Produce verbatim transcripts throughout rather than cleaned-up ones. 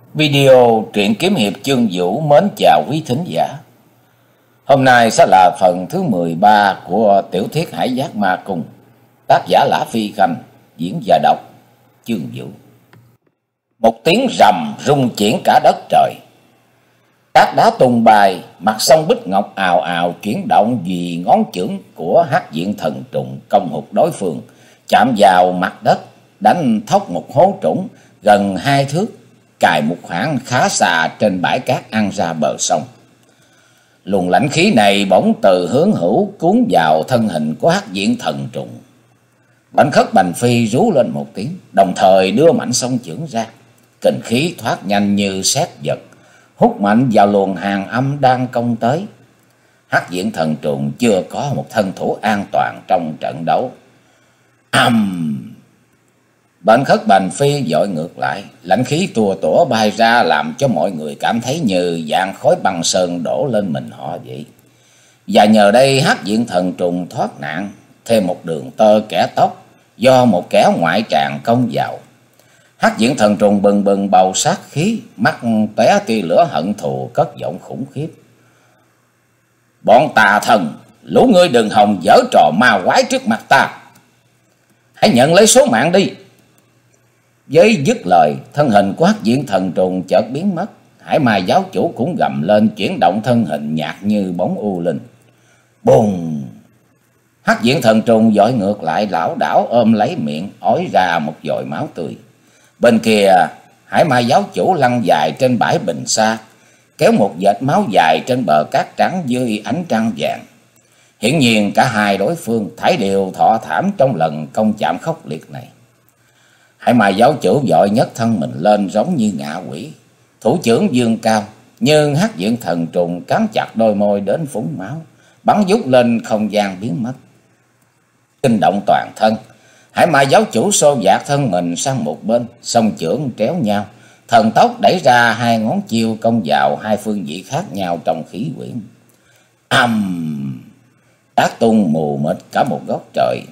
Video truyện kiếm hiệp Chương Vũ mến chào quý thính giả. Hôm nay sẽ là phần thứ mười ba của tiểu thuyết Hải Giác Ma Cung. Tác giả Lã Phi Khanh, diễn và đọc Chương Vũ. Một tiếng rầm rung chuyển cả đất trời. Cát đá tung bay, mặt sông Bích Ngọc ào ào chuyển động vì ngón chưởng của Hắc Diện Thần Trùng công hụt đối phương, chạm vào mặt đất, đánh thốc một hố trũng gần hai thước, cài một khoảng khá xa trên bãi cát ăn ra bờ sông. Luồng lãnh khí này bỗng từ hướng hữu cuốn vào thân hình của Hắc Diện Thần Trùng. Bành Khất Bành Phi rú lên một tiếng, đồng thời đưa mạnh song chưởng ra. Kình khí thoát nhanh như sét giật, hút mạnh vào luồng hàng âm đang công tới. Hắc Diện Thần Trùng chưa có một thân thủ an toàn trong trận đấu. Âm! Bành Khất Bành Phi dội ngược lại, lãnh khí tua tủa bay ra làm cho mọi người cảm thấy như dạng khói băng sơn đổ lên mình họ vậy. Và nhờ đây Hắc Diện Thần Trùng thoát nạn, thêm một đường tơ kẻ tóc do một kẻ ngoại tràng công vào. Hắc Diện Thần Trùng bừng bừng bầu sát khí, mắt tóe tia lửa hận thù, cất giọng khủng khiếp: "Bọn tà thần, lũ ngươi đừng hòng giở trò ma quái trước mặt ta. Hãy nhận lấy số mạng đi." Với dứt lời, thân hình của Hắc Diện Thần Trùng chợt biến mất. Hải Mai giáo chủ cũng gầm lên, chuyển động thân hình nhạt như bóng u linh. Bùng! Hắc Diện Thần Trùng dội ngược lại, lảo đảo ôm lấy miệng, ói ra một dội máu tươi. Bên kia, Hải Mai giáo chủ lăn dài trên bãi bình sa, kéo một vệt máu dài trên bờ cát trắng dưới ánh trăng vàng. Hiển nhiên cả hai đối phương thảy đều thọ thảm trong lần công chạm khốc liệt này. Hải Mai giáo chủ vội nhấc thân mình lên giống như ngạ quỷ, thủ chưởng dương cao, nhưng Hắc Diện Thần Trùng cắn chặt đôi môi đến phúng máu, bắn vút lên không gian biến mất. Kinh động toàn thân, Hải Mai giáo chủ xô dạt thân mình sang một bên, song chưởng tréo nhau, thần tốc đẩy ra hai ngón chiêu công vào hai phương vị khác nhau trong khí quyển. Ầm! Đát tung mù mịt cả một góc trời.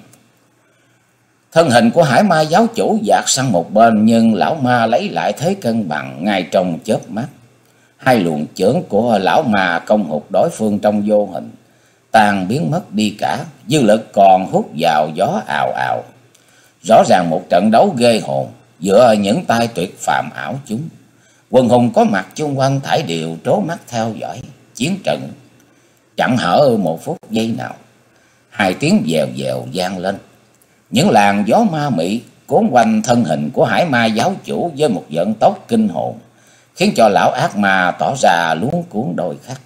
Thân hình của Hải Mai giáo chủ dạt sang một bên, nhưng lão ma lấy lại thế cân bằng ngay trong chớp mắt. Hai luồng chưởng của lão ma công hụt đối phương trong vô hình, tan biến mất đi cả, dư lực còn hút vào gió ào ào. Rõ ràng một trận đấu ghê hồn giữa những tay tuyệt phàm ảo chúng. Quần hùng có mặt chung quanh thảy đều trố mắt theo dõi chiến trận, chẳng hở một phút giây nào. Hai tiếng vèo vèo vang lên, những làn gió ma mị cuốn quanh thân hình của Hải Mai giáo chủ với một vận tốc kinh hồn, khiến cho lão ác ma tỏ ra luống cuống đôi khắc.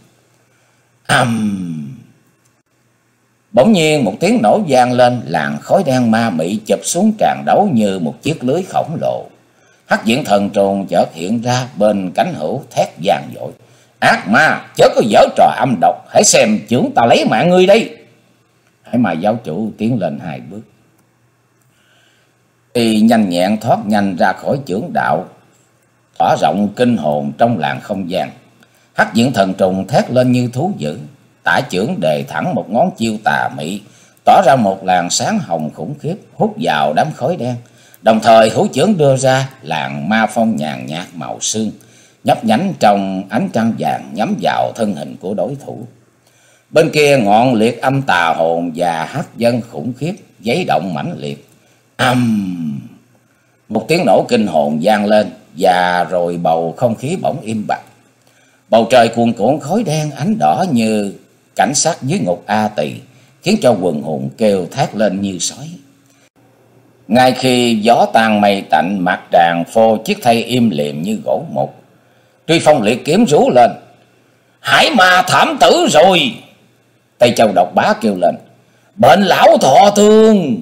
Ầm! Bỗng nhiên một tiếng nổ vang lên, làn khói đen ma mị chụp xuống tràn đấu như một chiếc lưới khổng lồ. Hắc Diện Thần Trùng chợt hiện ra bên cánh hữu, thét vang dội: "Ác ma, chớ có giở trò âm độc, hãy xem chưởng ta lấy mạng ngươi đây!" Hải Mai giáo chủ tiến lên hai bước, y nhanh nhẹn thoát nhanh ra khỏi chưởng đạo, tỏa rộng kinh hồn trong làn không gian. Hắc Diện Thần Trùng thét lên như thú dữ, tả chưởng đề thẳng một ngón chiêu tà mị, tỏ ra một làn sáng hồng khủng khiếp, hút vào đám khói đen. Đồng thời hữu chưởng đưa ra làn ma phong nhàn nhạt màu sương, nhấp nhánh trong ánh trăng vàng, nhắm vào thân hình của đối thủ. Bên kia ngọn liệt âm tà hồn và hắc dân khủng khiếp giấy động mãnh liệt. Âm! Một tiếng nổ kinh hồn vang lên, và rồi bầu không khí bỗng im bặt. Bầu trời cuồn cuộn khói đen ánh đỏ như cảnh sát dưới ngục A Tỳ, khiến cho quần hùng kêu thét lên như sói. Ngay khi gió tan mây tạnh, mặt tràng phô chiếc thây im lìm như gỗ mục. Truy Phong liệt kiếm rú lên: "Hải ma thảm tử rồi!" Tây Châu Độc Bá kêu lên: "Bệnh lão thọ thương!"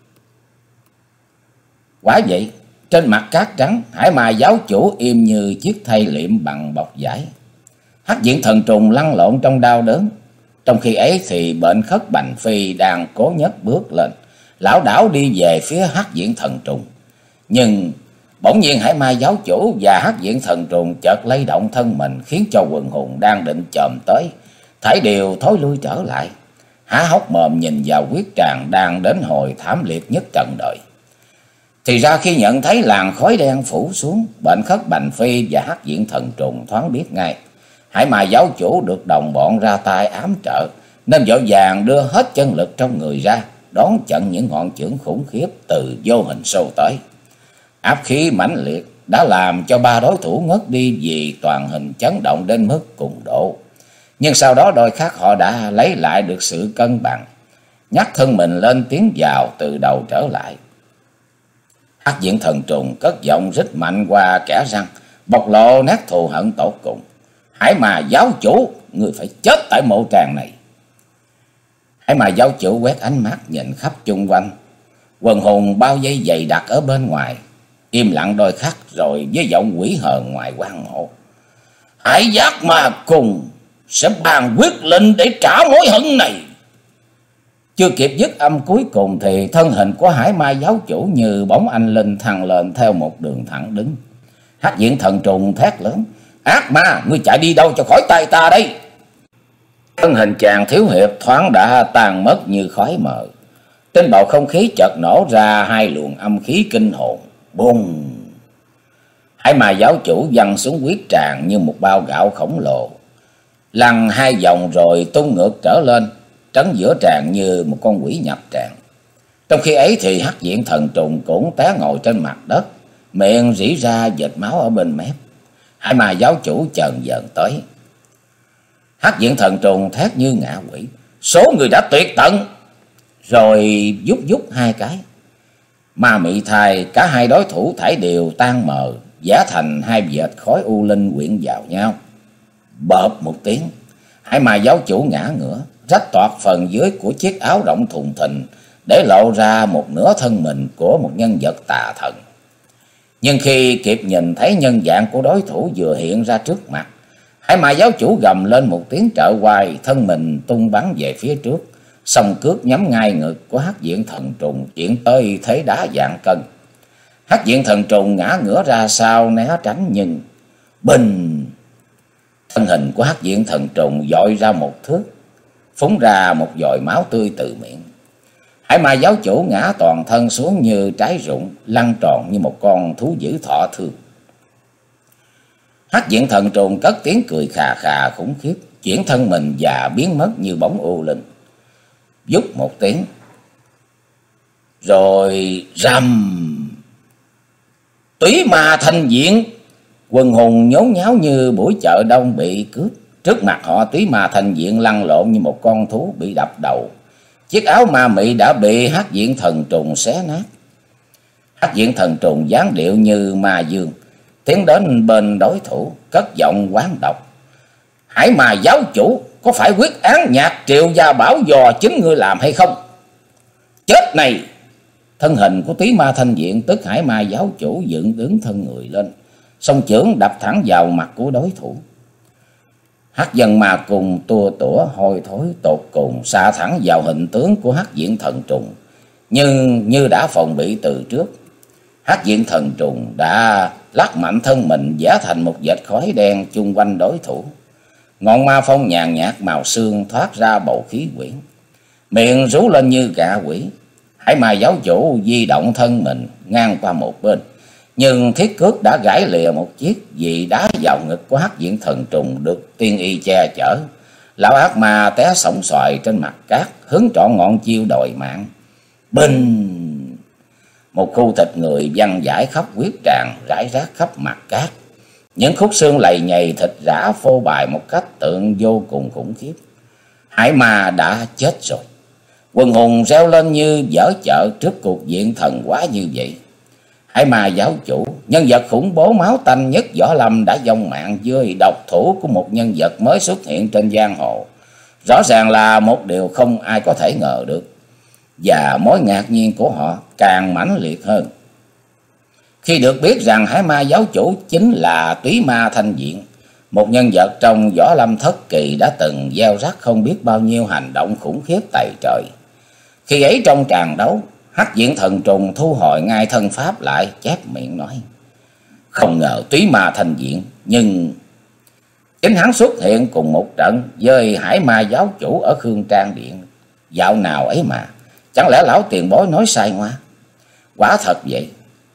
Quả vậy, trên mặt cát trắng, Hải Mai giáo chủ im như chiếc thây liệm bằng bọc vải. Hắc Diện Thần Trùng lăn lộn trong đau đớn. Trong khi ấy thì Bệnh Khất Bành Phi đang cố nhấc bước lên, lảo đảo đi về phía Hắc Diện Thần Trùng. Nhưng bỗng nhiên Hải Mai giáo chủ và Hắc Diện Thần Trùng chợt lay động thân mình, khiến cho quần hùng đang định chồm tới thảy đều thối lui trở lại, há hốc mồm nhìn vào huyết tràng đang đến hồi thảm liệt nhất trận đời. Thì ra khi nhận thấy làn khói đen phủ xuống, Bệnh Khất Bành Phi và Hắc Diện Thần Trùng thoáng biết ngay Hải Ma giáo chủ được đồng bọn ra tay ám trợ, nên vội vàng đưa hết chân lực trong người ra, đón chặn những ngọn chưởng khủng khiếp từ vô hình xô tới. Áp khí mãnh liệt đã làm cho ba đối thủ ngất đi vì toàn hình chấn động đến mức cùng độ. Nhưng sau đó đôi khắc họ đã lấy lại được sự cân bằng, nhắc thân mình lên tiến vào từ đầu trở lại. Hắc Diện Thần Trùng cất giọng rít mạnh qua kẻ răng, bộc lộ nét thù hận tột cùng. Hải Ma giáo chủ, người phải chết tại mộ tràng này. Hải Ma giáo chủ quét ánh mắt nhìn khắp chung quanh. Quần hùng bao vây dày đặc ở bên ngoài, im lặng đôi khắc rồi với giọng quỷ hờn ngoài quan mộ: Hải Giác Ma cùng sẽ bàn quyết lệnh để trả mối hận này. Chưa kịp dứt âm cuối cùng thì thân hình của Hải Ma giáo chủ như bóng anh linh thăng lên theo một đường thẳng đứng. Hắc Diện Thần Trùng thét lớn: Ác ma, ngươi chạy đi đâu cho khỏi tay ta đây? Thân hình chàng thiếu hiệp thoáng đã tan mất như khói mờ. Trên bầu không khí chợt nổ ra hai luồng âm khí kinh hồn. Bùng! Hải Ma giáo chủ văng xuống huyết tràng như một bao gạo khổng lồ, lăn hai vòng rồi tung ngược trở lên, trấn giữa tràng như một con quỷ nhập tràng. Trong khi ấy thì Hắc Diện Thần Trùng cũng té ngồi trên mặt đất, miệng rỉ ra vệt máu ở bên mép. Hải Ma giáo chủ chần dần tới. Hắc Diện Thần Trùng thét như ngạ quỷ: Số người đã tuyệt tận! Rồi giúp giúp hai cái. Ma Mị Thai, cả hai đối thủ thảy đều tan mờ, giả thành hai vệt khói u linh quyện vào nhau. Bợp một tiếng, Hải Ma giáo chủ ngã ngửa, rách toạc phần dưới của chiếc áo rộng thùng thình, để lộ ra một nửa thân mình của một nhân vật tà thần. Nhưng khi kịp nhìn thấy nhân dạng của đối thủ vừa hiện ra trước mặt, Hải Ma giáo chủ gầm lên một tiếng trợ oai, thân mình tung bắn về phía trước, song cước nhắm ngay ngực của Hắc Diện Thần Trùng, chuyển tới thế đá vạn cân. Hắc Diện Thần Trùng ngã ngửa ra sau né tránh, nhưng bình, thân hình của Hắc Diện Thần Trùng dội ra một thước, phúng ra một dòi máu tươi từ miệng. Hải Ma giáo chủ ngã toàn thân xuống như trái rụng, lăn tròn như một con thú dữ thọ thương. Hắc Diện Thần Trùng cất tiếng cười khà khà khủng khiếp, chuyển thân mình và biến mất như bóng u linh. Vút một tiếng, rồi rầm, Túy Ma Thanh Diện. Quần hùng nhốn nháo như buổi chợ đông bị cướp. Trước mặt họ, Túy Ma Thanh Diện lăn lộn như một con thú bị đập đầu. Chiếc áo ma mị đã bị Hắc Diện Thần Trùng xé nát. Hắc Diện Thần Trùng dáng điệu như ma dương, tiến đến bên đối thủ, cất giọng quán độc: Hải Ma giáo chủ, có phải quyết án nhạc Triệu Gia Bảo dò chính ngươi làm hay không? Chết này! Thân hình của Túy Ma Thanh Diện, tức Hải Ma giáo chủ, dựng đứng thân người lên, song chưởng đập thẳng vào mặt của đối thủ. Hắc Dân Ma cùng tua tủa hôi thối tột cùng xạ thẳng vào hình tướng của Hắc Diện Thần Trùng, nhưng như đã phòng bị từ trước. Hắc Diện Thần Trùng đã lắc mạnh thân mình, giả thành một vệt khói đen chung quanh đối thủ. Ngọn ma phong nhàn nhạt màu xương thoát ra bầu khí quyển, miệng rú lên như gạ quỷ. Hải Ma giáo chủ di động thân mình ngang qua một bên, nhưng thiết cước đã gãy lìa một chiếc vì đá vào ngực của Hắc Diện Thần Trùng được tiên y che chở. Lão ác ma té sóng xoài trên mặt cát, hứng trọn ngọn chiêu đòi mạng. Bình! Một khu thịt người văng vãi khắp huyết tràng, rải rác khắp mặt cát. Những khúc xương lầy nhầy thịt rã phô bày một cách tượng vô cùng khủng khiếp. Hải Ma đã chết rồi. Quần hùng reo lên như dở chợ trước cuộc diện thần quá như vậy. Hải Ma giáo chủ, nhân vật khủng bố máu tanh nhất võ lâm, đã vong mạng dưới độc thủ của một nhân vật mới xuất hiện trên giang hồ. Rõ ràng là một điều không ai có thể ngờ được. Và mối ngạc nhiên của họ càng mãnh liệt hơn khi được biết rằng Hải Ma giáo chủ chính là Túy Ma Thanh Diện, một nhân vật trong võ lâm thất kỳ đã từng gieo rắc không biết bao nhiêu hành động khủng khiếp tày trời. Khi ấy trong tràng đấu, Hắc Diện Thần Trùng thu hồi ngay thân pháp lại, chép miệng nói: Không ngờ Túy Ma Thanh Diện, nhưng chính hắn xuất hiện cùng một trận với Hải Ma giáo chủ ở Khương Trang Điện dạo nào ấy mà. Chẳng lẽ lão tiền bối nói sai ngoa? Quả thật vậy,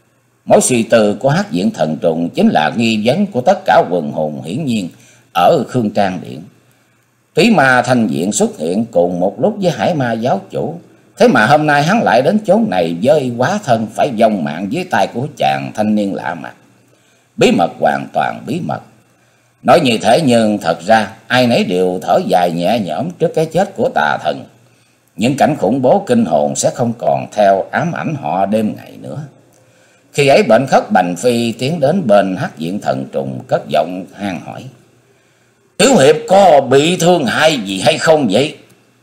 Mối suy tư của Hắc Diện Thần Trùng chính là nghi vấn của tất cả quần hồn hiển nhiên ở Khương Trang Điện. Túy Ma Thanh Diện xuất hiện cùng một lúc với Hải Ma giáo chủ, thế mà hôm nay hắn lại đến chốn này với hóa thân phải vong mạng dưới tay của chàng thanh niên lạ mặt. Bí mật hoàn toàn bí mật. Nói như thế nhưng thật ra ai nấy đều thở dài nhẹ nhõm trước cái chết của tà thần. Những cảnh khủng bố kinh hồn sẽ không còn theo ám ảnh họ đêm ngày nữa. Khi ấy Bệnh Khất Bành Phi tiến đến bên Hắc Diện Thần Trùng, cất giọng han hỏi: "Tiểu hiệp có bị thương hại gì hay không vậy?"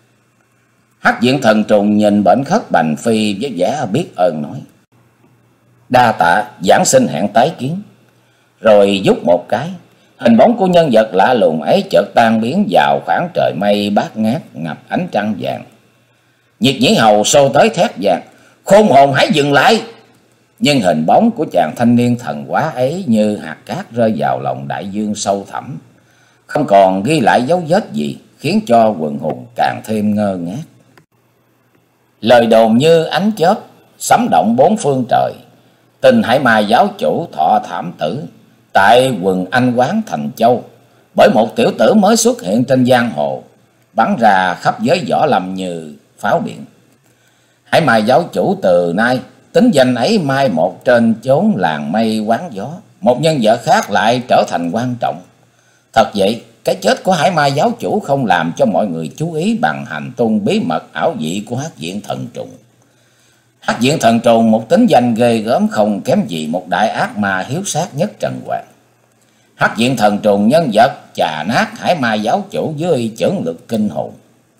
Hắc Diện Thần Trùng nhìn Bệnh Khất Bành Phi với vẻ biết ơn nói: "Đa tạ, giảng sinh hẹn tái kiến." Rồi rút một cái, hình bóng của nhân vật lạ lùng ấy chợt tan biến vào khoảng trời mây bát ngát ngập ánh trăng vàng. Nhiệt Nhĩ Hầu xô tới thét vàng: "Khôn hồn hãy dừng lại!" Nhưng hình bóng của chàng thanh niên thần quá ấy như hạt cát rơi vào lòng đại dương sâu thẳm, không còn ghi lại dấu vết gì, khiến cho quần hùng càng thêm ngơ ngác. Lời đồn như ánh chớp sấm động bốn phương trời. Tin Hải Ma giáo chủ thọ thảm tử tại quần Anh Quán Thành Châu bởi một tiểu tử mới xuất hiện trên giang hồ, bắn ra khắp giới võ lâm như pháo điện. Hải Ma giáo chủ từ nay tính danh ấy mai một trên chốn làng mây quán gió, một nhân vật khác lại trở thành quan trọng. Thật vậy, cái chết của Hải Ma giáo chủ không làm cho mọi người chú ý bằng hành tung bí mật ảo dị của Hắc Diện Thần Trùng. Hắc Diện Thần Trùng một tính danh ghê gớm không kém gì một đại ác ma hiếu sát nhất trần hoàng. Hắc Diện Thần Trùng nhân vật chà nát Hải Ma giáo chủ dưới chưởng lực kinh hồn.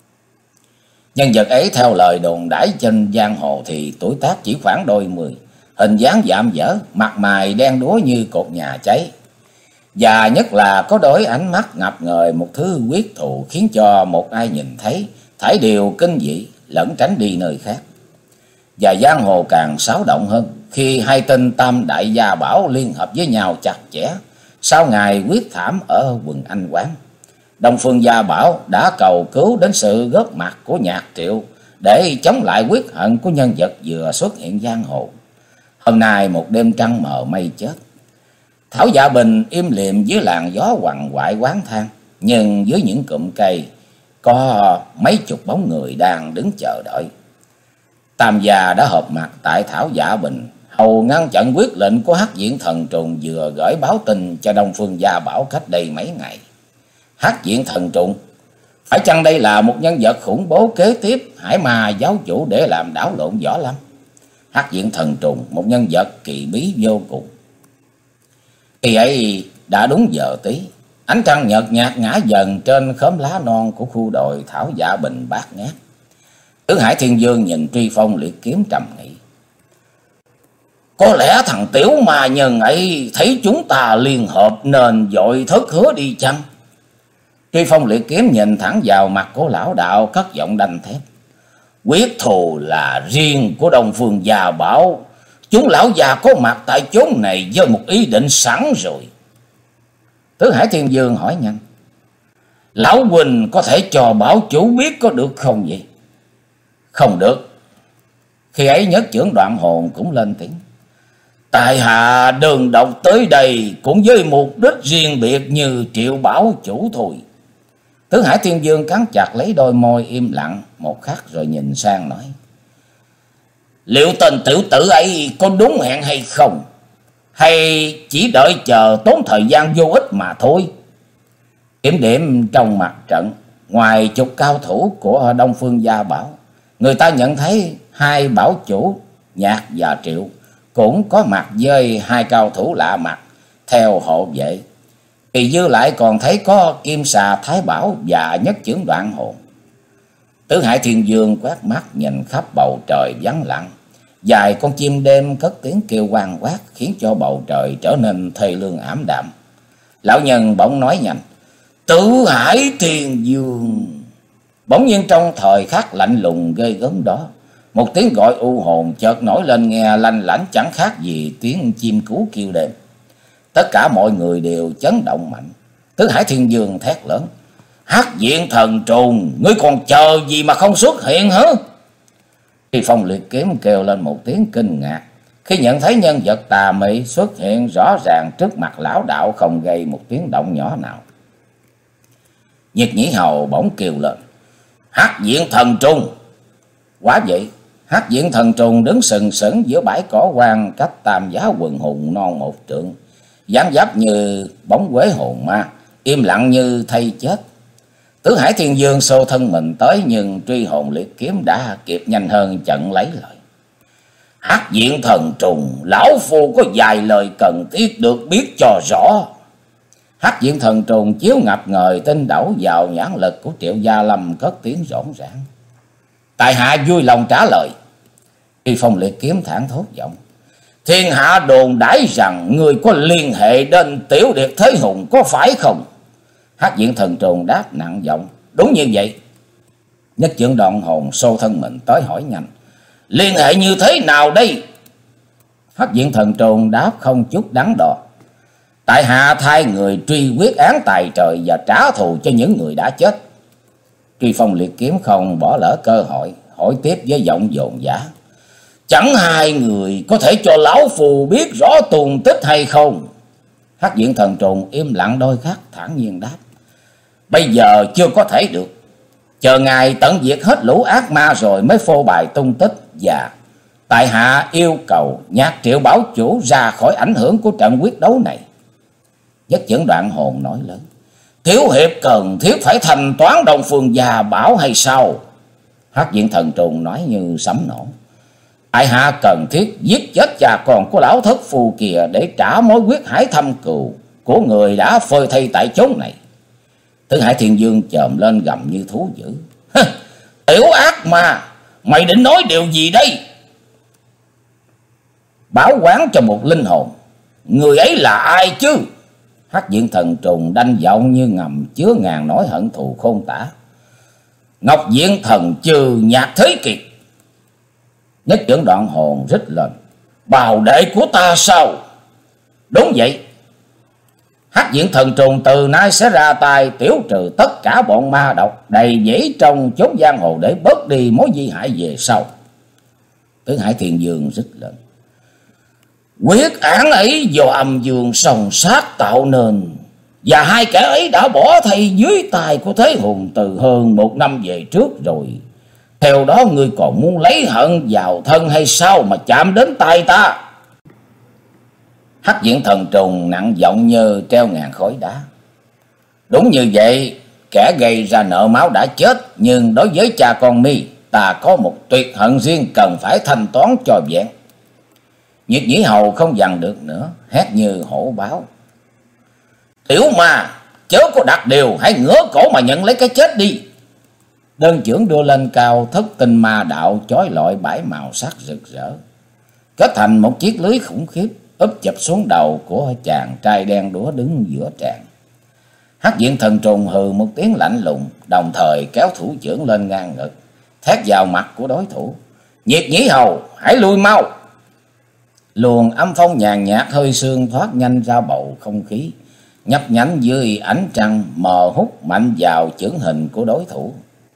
Nhân vật ấy theo lời đồn đãi trên giang hồ thì tuổi tác chỉ khoảng đôi mươi, hình dáng dạm dở, mặt mày đen đúa như cột nhà cháy. Và nhất là có đôi ánh mắt ngập ngời một thứ quyết thù, khiến cho một ai nhìn thấy thảy đều kinh dị lẫn tránh đi nơi khác. Và giang hồ càng xáo động hơn khi hai tên Tam Đại Gia Bảo liên hợp với nhau chặt chẽ sau ngày quyết thảm ở quần Anh Quán. Đông Phương Gia Bảo đã cầu cứu đến sự góp mặt của Nhạc Triệu để chống lại quyết hận của nhân vật vừa xuất hiện giang hồ. Hôm nay một đêm trăng mờ mây chết, Thảo Dạ Bình im lìm dưới làn gió quằn quại quán than, nhưng dưới những cụm cây có mấy chục bóng người đang đứng chờ đợi. Tam gia đã họp mặt tại Thảo Dạ Bình, hầu ngăn chặn quyết lệnh của Hắc Diện Thần Trùng vừa gửi báo tin cho Đông Phương Gia Bảo cách đây mấy ngày. Hắc Diện Thần Trùng, phải chăng đây là một nhân vật khủng bố kế tiếp Hải Ma giáo chủ để làm đảo lộn võ lâm? Hắc Diện Thần Trùng, một nhân vật kỳ bí vô cùng. Khi ấy đã đúng giờ tí, ánh trăng nhợt nhạt ngã dần trên khóm lá non của khu đồi Thảo Dạ Bình bát ngát. Tứ Hải Thiên Vương nhìn Truy Phong Liệt Kiếm trầm nghĩ: có lẽ thằng tiểu ma nhân ấy thấy chúng ta liên hợp nên vội thất hứa đi chăng? Truy Phong Liệt Kiếm nhìn thẳng vào mặt của lão đạo, cất giọng đanh thép: quyết thù là riêng của Đông Phương Gia Bảo, chúng lão già có mặt tại chốn này với một ý định sẵn rồi. Tứ Hải Thiên Vương hỏi nhanh: lão huynh có thể cho bảo chủ biết có được không vậy? Không được. Khi ấy Nhất Chưởng Đoạn Hồn cũng lên tiếng: tại hạ đơn độc tới đây cũng với mục đích riêng biệt như Triệu bảo chủ thôi. Tứ Hải Thiên Vương cắn chặt lấy đôi môi im lặng một khắc rồi nhìn sang nói: liệu tên tiểu tử ấy có đúng hẹn hay không, hay chỉ đợi chờ tốn thời gian vô ích mà thôi? Kiểm điểm trong mặt trận, ngoài chục cao thủ của Đông Phương Gia Bảo, người ta nhận thấy hai bảo chủ Nhạc và Triệu cũng có mặt với hai cao thủ lạ mặt theo hộ vệ. Kỳ dư lại còn thấy có Kim Xà Thái Bảo và Nhất Chưởng Đoạn Hồn. Tứ Hải Thiên Vương quét mắt nhìn khắp bầu trời vắng lặng, vài con chim đêm cất tiếng kêu quang quát khiến cho bầu trời trở nên thê lương ảm đạm. Lão nhân bỗng nói nhanh: Tứ Hải Thiên Vương. Bỗng nhiên trong thời khắc lạnh lùng ghê gớm đó, một tiếng gọi u hồn chợt nổi lên nghe lanh lảnh chẳng khác gì tiếng chim cú kêu đêm. Tất cả mọi người đều chấn động mạnh. Tứ Hải Thiên Vương thét lớn: Hắc Diện Thần Trùng, ngươi còn chờ gì mà không xuất hiện hả? Khi Phong Liệt Kiếm kêu lên một tiếng kinh ngạc, Khi nhận thấy nhân vật tà mị xuất hiện rõ ràng trước mặt lão đạo không gây một tiếng động nhỏ nào. Nhiệt Nhĩ Hầu bỗng kêu lên: Hắc Diện Thần Trùng! Quả vậy, Hắc Diện Thần Trùng đứng sừng sững giữa bãi cỏ hoang cách Tam Giá Quần Hùng non một trượng, dáng dấp như bóng quế hồn ma, im lặng như thây chết. Tứ Hải Thiên Vương xô thân mình tới, nhưng truy hồn liệt kiếm đã kịp nhanh hơn chặn lấy lời. Hắc Diện Thần Trùng, lão phu có vài lời cần thiết được biết cho rõ. Hắc Diện Thần Trùng chiếu ngập ngời tinh đẩu vào nhãn lực của Triệu Gia Lâm, cất tiếng rỗn rãng: Tại hạ vui lòng trả lời. Truy Phong liệt kiếm thẳng thốt giọng: Thiên hạ đồn đãi rằng người có liên hệ đến Tiểu Điệt Thế Hùng, có phải không? Hắc Diện Thần Trùng đáp nặng giọng: Đúng như vậy. Nhất Chưởng Đoạn Hồn xô thân mình tới hỏi nhanh: Liên hệ như thế nào đây? Hắc Diện Thần Trùng đáp không chút đắn đo: Tại hạ thay người truy quyết án tài trời và trả thù cho những người đã chết. Truy Phong liệt kiếm không bỏ lỡ cơ hội, hỏi tiếp với giọng dồn dã: Chẳng hai người có thể cho lão phù biết rõ tung tích hay không? Hắc Diện Thần Trùng im lặng đôi khắc, thản nhiên đáp: Bây giờ chưa có thể được. Chờ ngài tận diệt hết lũ ác ma rồi mới phô bày tung tích. Và tại hạ yêu cầu Nhạc Triệu Bảo Chủ ra khỏi ảnh hưởng của trận quyết đấu này. Nhất Chưởng Đoạn Hồn nói lớn: Thiếu hiệp cần thiết phải thanh toán Đông Phương Gia Bảo hay sao? Hắc Diện Thần Trùng nói như sấm nổ: Tại hạ cần thiết giết chết cha con của lão thất phù kìa, để trả mối quyết hải thâm cừu của người đã phơi thây tại chốn này. Tứ Hải Thiên Vương chồm lên gầm như thú dữ: Tiểu ác ma, mày định nói điều gì đây? Bảo quản cho một linh hồn, người ấy là ai chứ? Hắc Diện Thần Trùng đanh giọng như ngầm chứa ngàn nỗi hận thù khôn tả: Ngọc Diện Thần Trừ Nhạc Thế Kiệt. Nhất Chưởng Đoạn Hồn rít lên: Bào đệ của ta sao? Đúng vậy. Hắc Diện Thần Trùng từ nay sẽ ra tay tiểu trừ tất cả bọn ma độc đầy dẫy trong chốn giang hồ, để bớt đi mối nguy hại về sau. Tứ Hải Thiên Vương rít lên: Quyết án ấy do âm dương song sát tạo nên, và hai kẻ ấy đã bỏ thây dưới tay của Thế Hùng từ hơn một năm về trước rồi. Theo đó ngươi còn muốn lấy hận vào thân hay sao mà chạm đến tay ta? Hắc Diện Thần Trùng nặng giọng như treo ngàn khối đá: Đúng như vậy, kẻ gây ra nợ máu đã chết, nhưng đối với cha con mi, ta có một tuyệt hận riêng cần phải thanh toán cho vẹn. Nhiệt Nhĩ Hầu không dằn được nữa, hét như hổ báo: Tiểu ma, chớ có đặt điều, hãy ngửa cổ mà nhận lấy cái chết đi. Đơn chưởng đưa lên cao, thất tinh ma đạo chói lọi bảy màu sắc rực rỡ, kết thành một chiếc lưới khủng khiếp, úp chụp xuống đầu của chàng trai đen đúa đứng giữa tràng. Hắc Diện Thần Trùng hừ một tiếng lạnh lùng, đồng thời kéo thủ chưởng lên ngang ngực, thét vào mặt của đối thủ: Nhiệt Nhĩ Hầu, hãy lui mau! Luồng âm phong nhàn nhạt hơi sương thoát nhanh ra bầu không khí, nhấp nhánh dưới ánh trăng, mờ hút mạnh vào chưởng hình của đối thủ.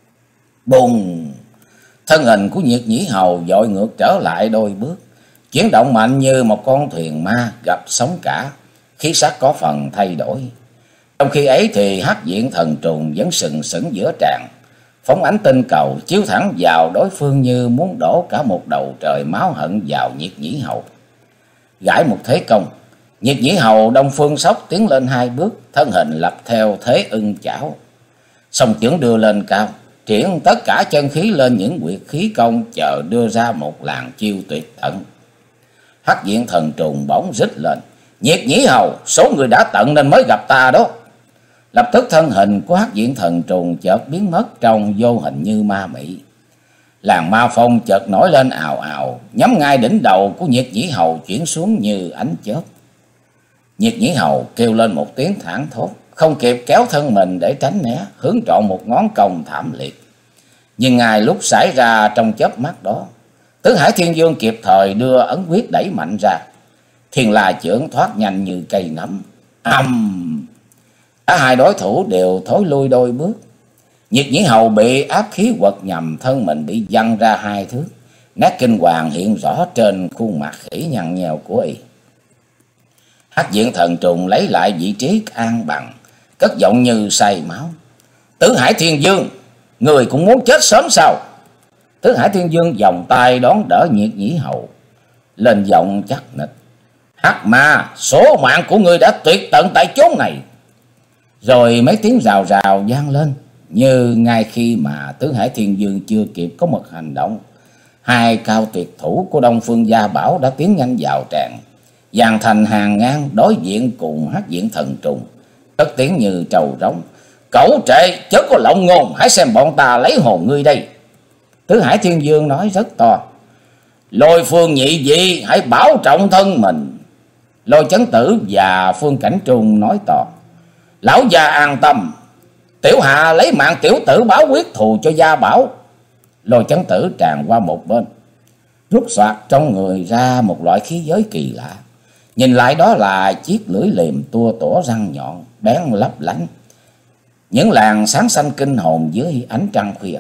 Bùng! Thân hình của Nhiệt Nhĩ Hầu dội ngược trở lại đôi bước, chuyển động mạnh như một con thuyền ma gặp sóng cả, khí sắc có phần thay đổi. Trong khi ấy thì Hắc Diện Thần Trùng vẫn sừng sững giữa tràng, phóng ánh tinh cầu chiếu thẳng vào đối phương như muốn đổ cả một đầu trời máu hận vào Nhiệt Nhĩ Hầu. Gãi một thế công, Nhiệt Nhĩ Hầu đông phương sóc tiến lên hai bước, thân hình lập theo thế ưng chảo, song chưởng đưa lên cao, triển tất cả chân khí lên những huyệt khí công, chờ đưa ra một làn chiêu tuyệt tận. Hắc Diện Thần Trùng bỗng rít lên: Nhiệt Nhĩ Hầu, số người đã tận nên mới gặp ta đó. Lập tức thân hình của Hắc Diện Thần Trùng chợt biến mất trong vô hình như ma mị. Làn ma phong chợt nổi lên ào ào, nhắm ngay đỉnh đầu của Nhiệt Nhĩ Hầu chuyển xuống như ánh chớp. Nhiệt Nhĩ Hầu kêu lên một tiếng thảng thốt, không kịp kéo thân mình để tránh né, hướng trọn một ngón công thảm liệt. Nhưng ngay lúc xảy ra trong chớp mắt đó, Tứ Hải Thiên Vương kịp thời đưa ấn quyết đẩy mạnh ra, Thiên La chưởng thoát nhanh như cây nấm. Ầm! Cả hai đối thủ đều thối lui đôi bước. Nhiệt Nhĩ Hầu bị áp khí quật nhầm, thân mình bị văng ra hai thước, Nét kinh hoàng hiện rõ trên khuôn mặt khỉ nhăn nheo của y. Hắc diện thần trùng lấy lại vị trí an bằng, cất giọng như say máu. Tứ Hải Thiên Dương, người cũng muốn chết sớm sao? Tứ Hải Thiên Dương vòng tay đón đỡ Nhiệt Nhĩ Hầu, lên giọng chắc nịch. Hắc ma, số mạng của ngươi đã tuyệt tận tại chốn này. Rồi mấy tiếng rào rào vang lên, như ngay khi mà Tứ Hải Thiên Dương chưa kịp có một hành động, hai cao tuyệt thủ của Đông Phương Gia Bảo đã tiến nhanh vào tràng, dàn thành hàng ngang đối diện cùng Hắc diện thần trùng, cất tiếng như trầu rống. Cẩu trệ, chớ có lộng ngôn, hãy xem bọn ta lấy hồn ngươi đây. Tứ Hải Thiên Dương nói rất to. Lôi Phương nhị vị, hãy bảo trọng thân mình. Lôi Chấn Tử và Phương Cảnh Trung nói to. Lão gia an tâm, tiểu hạ lấy mạng tiểu tử báo quyết thù cho Gia Bảo. Lôi Chấn Tử tràn qua một bên, rút soạt trong người ra một loại khí giới kỳ lạ. Nhìn lại đó là chiếc lưỡi liềm tua tủa răng nhọn, bén lấp lánh, những làn sáng xanh kinh hồn dưới ánh trăng khuya.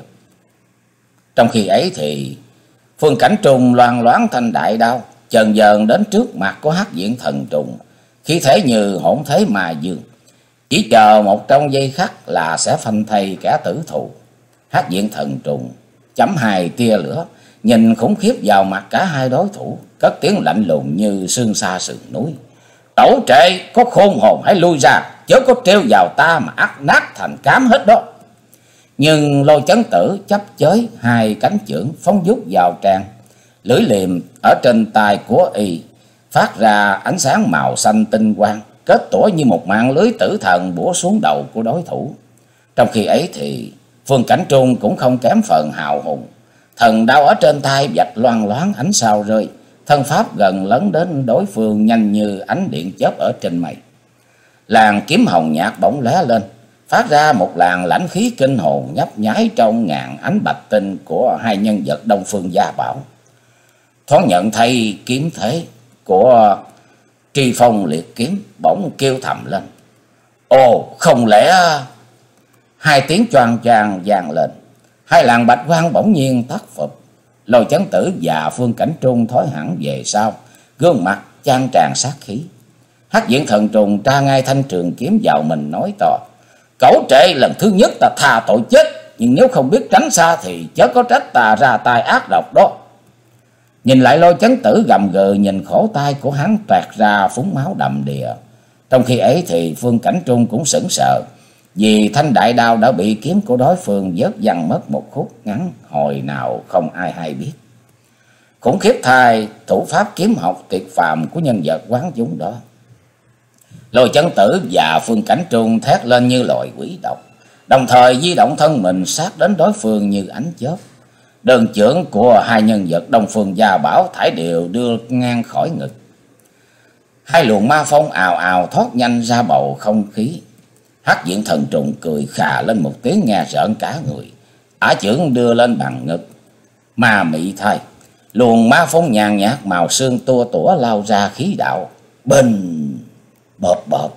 Trong khi ấy thì Phương Cảnh Trung loan loáng thanh đại đao, chần dần đến trước mặt của Hắc diện thần trùng, khí thế như hỗn thế ma dương, chỉ chờ một trong giây khắc là sẽ phanh thây kẻ tử thù. Hắc diện thần trùng chấm hai tia lửa, nhìn khủng khiếp vào mặt cả hai đối thủ, cất tiếng lạnh lùng như sương sa sườn núi. Tẩu trệ, có khôn hồn hãy lui ra, chớ có trêu vào ta mà ắt nát thành cám hết đó. Nhưng Lôi Chấn Tử chấp chới hai cánh chưởng phóng vút vào tràng, lưỡi liềm ở trên tay của y phát ra ánh sáng màu xanh tinh quang, kết tủa như một mạng lưới tử thần bủa xuống đầu của đối thủ. Trong khi ấy thì Phương Cảnh Trung cũng không kém phần hào hùng, thần đao ở trên tay vạch loang loáng ánh sao rơi, thân pháp gần lấn đến đối phương nhanh như ánh điện chớp ở trên mây. Làn kiếm hồng nhạt bỗng lóe lên, phát ra một làn lãnh khí kinh hồn nhấp nháy trong ngàn ánh bạch tinh của hai nhân vật Đông Phương Gia Bảo. Thoáng nhận thay kiếm thế của Tri Phong liệt kiếm, bỗng kêu thầm lên. Ồ, không lẽ... Hai tiếng choang choang vang lên, hai làn bạch quang bỗng nhiên tắt phục. Lôi Chấn Tử và Phương Cảnh Trung thối hẳn về sau, gương mặt chan tràn sát khí. Hắc diện thần trùng tra ngay thanh trường kiếm vào mình nói to. Cẩu trệ, lần thứ nhất ta tha tội chết, nhưng nếu không biết tránh xa thì chớ có trách ta ra tay ác độc đó. Nhìn lại Lôi Chấn Tử gầm gừ, nhìn khổ tay của hắn toẹt ra phúng máu đầm đìa. Trong khi ấy thì Phương Cảnh Trung cũng sững sờ, vì thanh đại đao đã bị kiếm của đối phương vớt văng mất một khúc ngắn hồi nào không ai hay biết. Khủng khiếp thay thủ pháp kiếm học tuyệt phàm của nhân vật quán chúng đó. Lôi Chấn Tử và Phương Cảnh Trung thét lên như loài quỷ độc, đồng thời di động thân mình sát đến đối phương như ánh chớp. Đơn chưởng của hai nhân vật Đông Phương Gia Bảo thải đều đưa ngang khỏi ngực. Hai luồng ma phong ào ào thoát nhanh ra bầu không khí. Hắc diện thần trùng cười khà lên một tiếng nghe rợn cả người, ả chưởng đưa lên bằng ngực. Ma mị thay, luồng ma phong nhàn nhạt màu sương tua tủa lao ra khí đạo. Bình bợp bợp.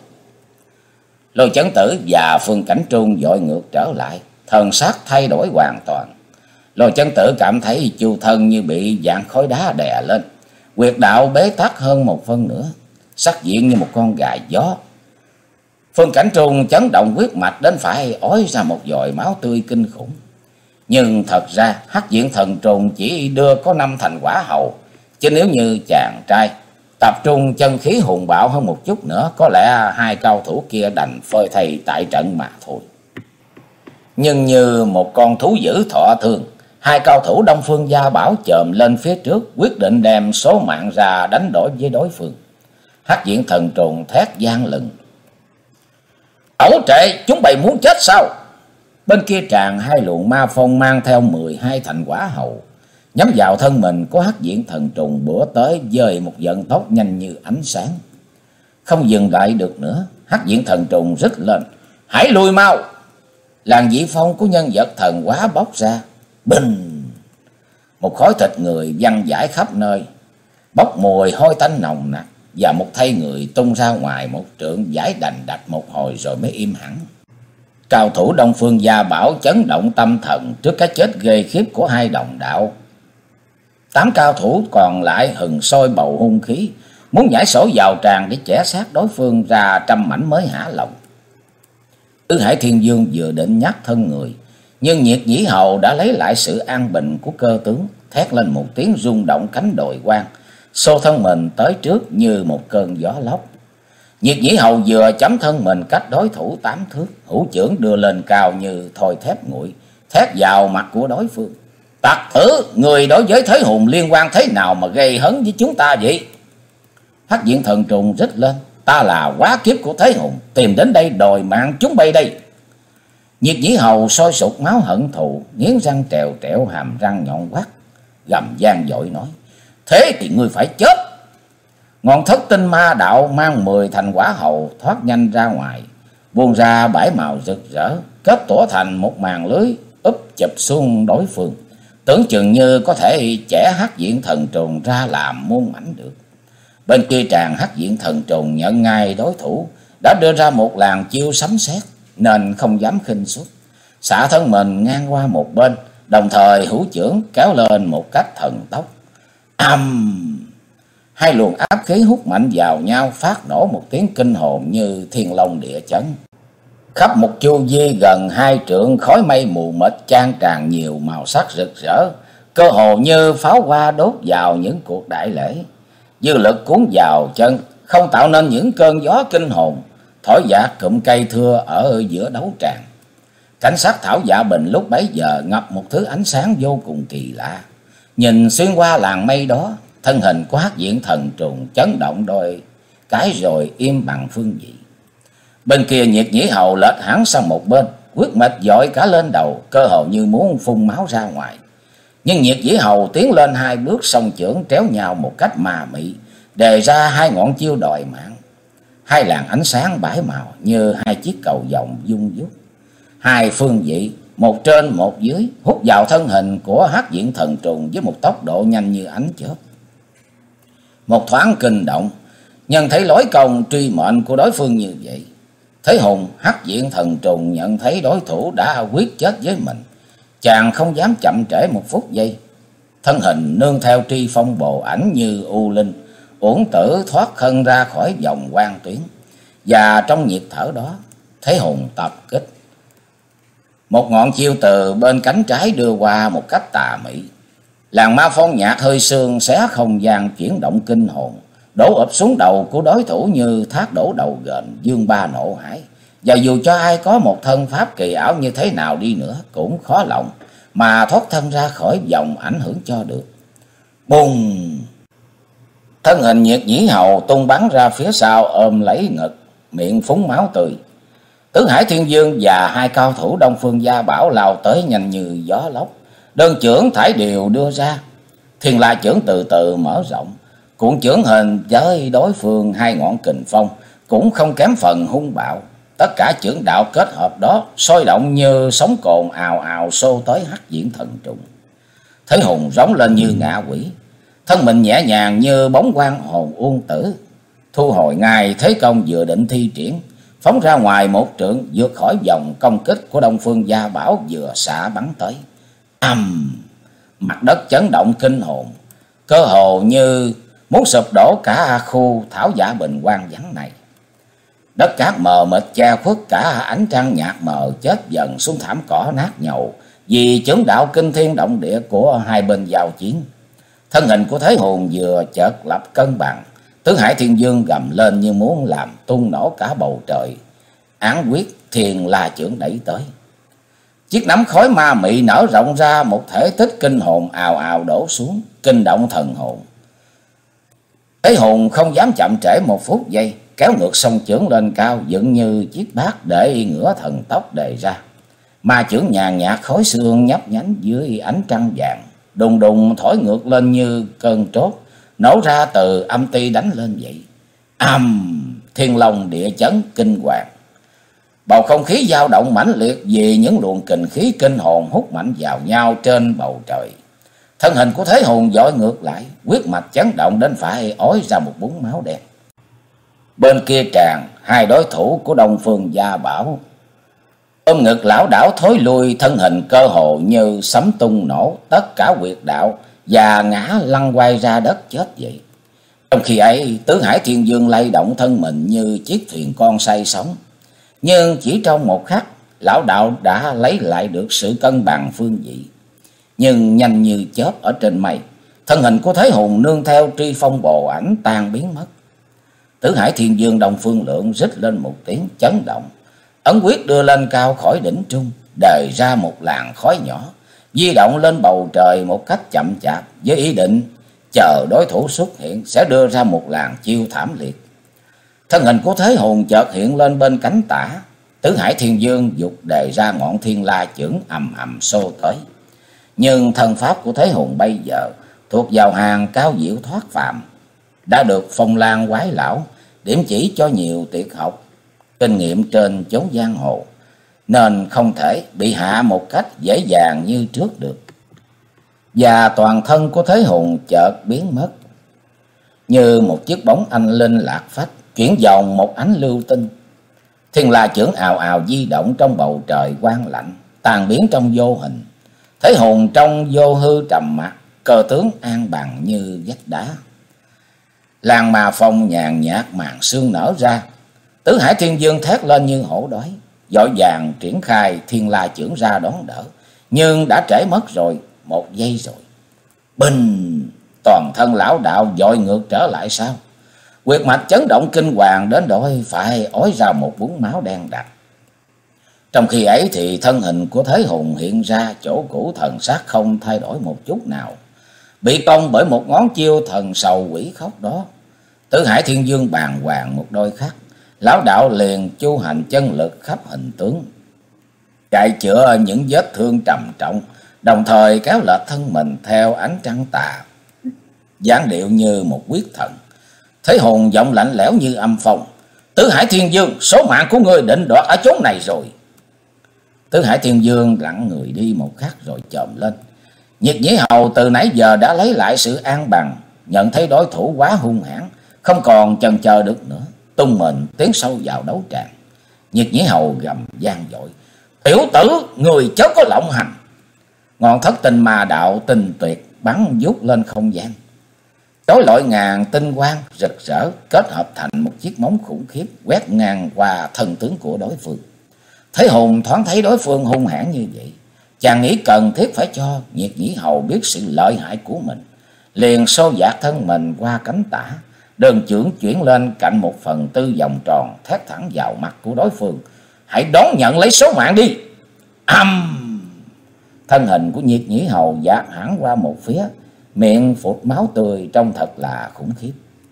Lôi Chấn Tử và Phương Cảnh Trung dội ngược trở lại, thần sắc thay đổi hoàn toàn. Lôi Chấn Tử cảm thấy chu thân như bị dạng khối đá đè lên, huyệt đạo bế tắc hơn một phân nữa, sắc diện như một con gà gió. Phương Cảnh Trung chấn động huyết mạch đến phải ói ra một dội máu tươi kinh khủng. Nhưng thật ra Hắc diện thần trùng chỉ đưa có năm thành quả hậu, chứ nếu như chàng trai tập trung chân khí hùng bạo hơn một chút nữa, có lẽ hai cao thủ kia đành phơi thây tại trận mà thôi. Nhưng như một con thú dữ thọ thương, hai cao thủ Đông Phương Gia Bảo chồm lên phía trước, quyết định đem số mạng ra đánh đổi với đối phương. Hắc diện thần trùng thét vang lừng. Ẩu trệ, chúng bày muốn chết sao? Bên kia tràn hai luồng ma phong mang theo mười hai thành quả hậu, nhắm vào thân mình của Hắc diện thần trùng bữa tới dời một vận tốc nhanh như ánh sáng. Không dừng lại được nữa, Hắc diện thần trùng rít lên. Hãy lui mau! Làn dị phong của nhân vật thần quá bóc ra. Bình! Một khối thịt người văng vãi khắp nơi, bốc mùi hôi tanh nồng nặc, và một thây người tung ra ngoài một trượng, giải đành đạch một hồi rồi mới im hẳn. Cao thủ Đông Phương Gia Bảo chấn động tâm thần trước cái chết ghê khiếp của hai đồng đạo. Tám cao thủ còn lại hừng sôi bầu hung khí, muốn nhảy sổ vào tràng để chẻ xác đối phương ra trăm mảnh mới hả lòng. Tứ Hải Thiên Dương vừa định nhắc thân người, nhưng Nhiệt Nhĩ Hầu đã lấy lại sự an bình của cơ tướng, thét lên một tiếng rung động cánh đồi quan, xô thân mình tới trước như một cơn gió lốc. Nhiệt Nhĩ Hầu vừa chấm thân mình cách đối thủ tám thước, hữu chưởng đưa lên cao như thoi thép nguội, thét vào mặt của đối phương. Tặc tử, người đối với Thế Hùng liên quan thế nào mà gây hấn với chúng ta vậy? Hắc Diện Thần Trùng rít lên. Ta là quá kiếp của Thế Hùng, tìm đến đây đòi mạng chúng bay đây. Nhiệt Nhĩ Hầu sôi sục máu hận thù, nghiến răng trèo trẹo hàm răng nhọn quát, gầm gian dội nói: Thế thì ngươi phải chết. Ngọn thất tinh ma đạo mang mười thành quả hầu thoát nhanh ra ngoài, buông ra bãi màu rực rỡ, kết tủa thành một màn lưới úp chụp xuống đối phương, tưởng chừng như có thể chẻ Hắc Diện Thần Trùng ra làm muôn mảnh được. Bên kia tràng, Hắc Diện Thần Trùng nhận ngay đối thủ đã đưa ra một làn chiêu sấm sét, nên không dám khinh suất, xả thân mình ngang qua một bên, đồng thời hữu chưởng kéo lên một cách thần tốc. Âm! Hai luồng áp khí hút mạnh vào nhau, phát nổ một tiếng kinh hồn như thiên long địa chấn. Khắp một chu vi gần hai trượng, khói mây mù mịt chan tràn nhiều màu sắc rực rỡ, cơ hồ như pháo hoa đốt vào những cuộc đại lễ. Dư lực cuốn vào chân, không tạo nên những cơn gió kinh hồn, thổi dạt cụm cây thưa ở giữa đấu tràng. Cảnh sắc thảo dạ bình lúc bấy giờ ngập một thứ ánh sáng vô cùng kỳ lạ. Nhìn xuyên qua làn mây đó, thân hình của Hắc Diện Thần Trùng chấn động đôi cái rồi im bằng phương vị. Bên kia Nhiệt Nhĩ Hầu lệch hẳn sang một bên, quyết mệt dội cả lên đầu, cơ hồ như muốn phun máu ra ngoài. Nhưng Nhiệt Nhĩ Hầu tiến lên hai bước, song chưởng tréo nhau một cách ma mị, đề ra hai ngọn chiêu đòi mạng. Hai làn ánh sáng bãi màu như hai chiếc cầu vồng dung dút, hai phương vị một trên một dưới hút vào thân hình của Hắc Diện Thần Trùng với một tốc độ nhanh như ánh chớp. Một thoáng kinh động, nhân thấy lối công truy mệnh của đối phương như vậy, Thế Hùng Hắc Diện Thần Trùng nhận thấy đối thủ đã quyết chết với mình, chàng không dám chậm trễ một phút giây. Thân hình nương theo tri phong bồ ảnh như u linh, uổng tử thoát thân ra khỏi vòng quan tuyến. Và trong nhịp thở đó, Thế Hùng tập kích. Một ngọn chiêu từ bên cánh trái đưa qua một cách tà mị. Làn ma phong nhạt hơi sương xé không gian chuyển động kinh hồn, đổ ập xuống đầu của đối thủ như thác đổ đầu ghềnh, dương ba nộ hải. Và dù cho ai có một thân pháp kỳ ảo như thế nào đi nữa, cũng khó lòng mà thoát thân ra khỏi vòng ảnh hưởng cho được. Bùng! Thân hình Nhiệt Nhĩ Hầu tung bắn ra phía sau, ôm lấy ngực, miệng phúng máu tươi. Tứ Hải Thiên Dương và hai cao thủ Đông Phương Gia Bảo lao tới nhanh như gió lốc, đơn chưởng thải đều đưa ra. Thiên La chưởng từ từ mở rộng, cuộn chưởng hình với đối phương hai ngọn kình phong, cũng không kém phần hung bạo. Tất cả chưởng đạo kết hợp đó sôi động như sóng cồn ào ào xô tới Hắc Diện Thần Trùng. Thế Hùng rống lên như ngạ quỷ, thân mình nhẹ nhàng như bóng quang hồn uông tử, thu hồi ngay thế công vừa định thi triển, phóng ra ngoài một trượng, vượt khỏi vòng công kích của Đông Phương Gia Bảo vừa xả bắn tới. Ầm! Mặt đất chấn động kinh hồn, cơ hồ như muốn sụp đổ cả khu thảo giả bình quang vắng này. Đất cát mờ mịt che khuất cả ánh trăng nhạt mờ, chết dần xuống thảm cỏ nát nhầu vì chưởng đạo kinh thiên động địa của hai bên giao chiến. Thân hình của Thế Hùng vừa chợt lập cân bằng, Tứ Hải Thiên Dương gầm lên như muốn làm tung nổ cả bầu trời. Án quyết Thiên La chưởng đẩy tới. Chiếc nắm khói ma mị nở rộng ra, một thể tích kinh hồn ào ào đổ xuống, kinh động thần hồn. Thế Hùng không dám chậm trễ một phút giây, kéo ngược song chưởng lên cao, dựng như chiếc bát để ngửa thần tốc đề ra. Ma chưởng nhàn nhạt khói xương nhấp nhánh dưới ánh trăng vàng, đùng đùng thổi ngược lên như cơn trốt, nổ ra từ âm ti đánh lên vậy. Âm! Thiên long địa chấn kinh hoàng. Bầu không khí dao động mãnh liệt vì những luồng kình khí kinh hồn hút mạnh vào nhau trên bầu trời. Thân hình của Thế Hùng dội ngược lại, huyết mạch chấn động đến phải ói ra một búng máu đen. Bên kia tràng, hai đối thủ của Đông Phương Gia Bảo ôm ngực lão đảo thối lui, thân hình cơ hồ như sấm tung nổ, tất cả huyệt đạo và ngã lăn quay ra đất chết vậy. Trong khi ấy, Tứ Hải Thiên Dương lay động thân mình như chiếc thuyền con say sóng. Nhưng chỉ trong một khắc, lão đạo đã lấy lại được sự cân bằng phương vị. Nhưng nhanh như chớp ở trên mây, thân hình của Thế Hùng nương theo tri phong bồ ảnh tan biến mất. Tứ Hải Thiên Dương Đông Phương Lượng rít lên một tiếng chấn động, ấn quyết đưa lên cao khỏi đỉnh trung, đề ra một làn khói nhỏ, di động lên bầu trời một cách chậm chạp, với ý định chờ đối thủ xuất hiện sẽ đưa ra một làn chiêu thảm liệt. Thân hình của Thế Hùng chợt hiện lên bên cánh tả, Tứ Hải Thiên Dương dục đề ra ngọn thiên la chưởng ầm ầm xô tới. Nhưng thân pháp của Thế Hùng bây giờ thuộc vào hàng cao diệu thoát phàm, đã được Phong Lan Quái Lão điểm chỉ cho nhiều tuyệt học kinh nghiệm trên chốn giang hồ, nên không thể bị hạ một cách dễ dàng như trước được. Và toàn thân của Thế Hùng chợt biến mất, như một chiếc bóng anh linh lạc phách chuyển dòng một ánh lưu tinh. Thiên la chưởng ào ào di động trong bầu trời quang lạnh, tàn biến trong vô hình. Thế Hùng trong vô hư trầm mặc, cơ tướng an bằng như vách đá. Làn mà phong nhàn nhạt màn sương nở ra, Tứ Hải Thiên Dương thét lên như hổ đói, vội vàng triển khai thiên la chưởng ra đón đỡ, nhưng đã trễ mất rồi, một giây rồi. Bình! Toàn thân lão đạo dội ngược trở lại sau, huyệt mạch chấn động kinh hoàng đến nỗi phải ói ra một búng máu đen đặc. Trong khi ấy thì thân hình của Thế Hùng hiện ra chỗ cũ, thần sắc không thay đổi một chút nào, bị công bởi một ngón chiêu thần sầu quỷ khóc đó. Tứ Hải Thiên Dương bàng hoàng một đôi khắc, lão đạo liền chu hành chân lực khắp hình tướng, chạy chữa những vết thương trầm trọng, đồng thời kéo lệch thân mình theo ánh trăng tà, dáng điệu như một quyết thần. Thế Hùng giọng lạnh lẽo như âm phong: Tứ Hải Thiên Dương, số mạng của ngươi định đoạt ở chốn này rồi. Tứ Hải Thiên Dương lặng người đi một khắc rồi chồm lên. Nhiệt Nhĩ Hầu từ nãy giờ đã lấy lại sự an bằng, nhận thấy đối thủ quá hung hãn, không còn chần chờ được nữa, tung mình tiến sâu vào đấu tràng. Nhiệt Nhĩ Hầu gầm gian dội: Tiểu tử, người chớ có lộng hành! Ngọn thất tinh ma đạo tinh tuyệt bắn vút lên không gian, chói lọi ngàn tinh quang rực rỡ, kết hợp thành một chiếc móng khủng khiếp quét ngang qua thân tướng của đối phương. Thế Hùng thoáng thấy đối phương hung hãn như vậy, chàng nghĩ cần thiết phải cho Nhiệt Nhĩ Hầu biết sự lợi hại của mình, liền xô dạt thân mình qua cánh tả, đơn chưởng chuyển lên cạnh một phần tư vòng tròn, thét thẳng vào mặt của đối phương: Hãy đón nhận lấy số mạng đi! Âm! Thân hình của Nhiệt Nhĩ Hầu dạt hẳn qua một phía, miệng phụt máu tươi trông thật là khủng khiếp.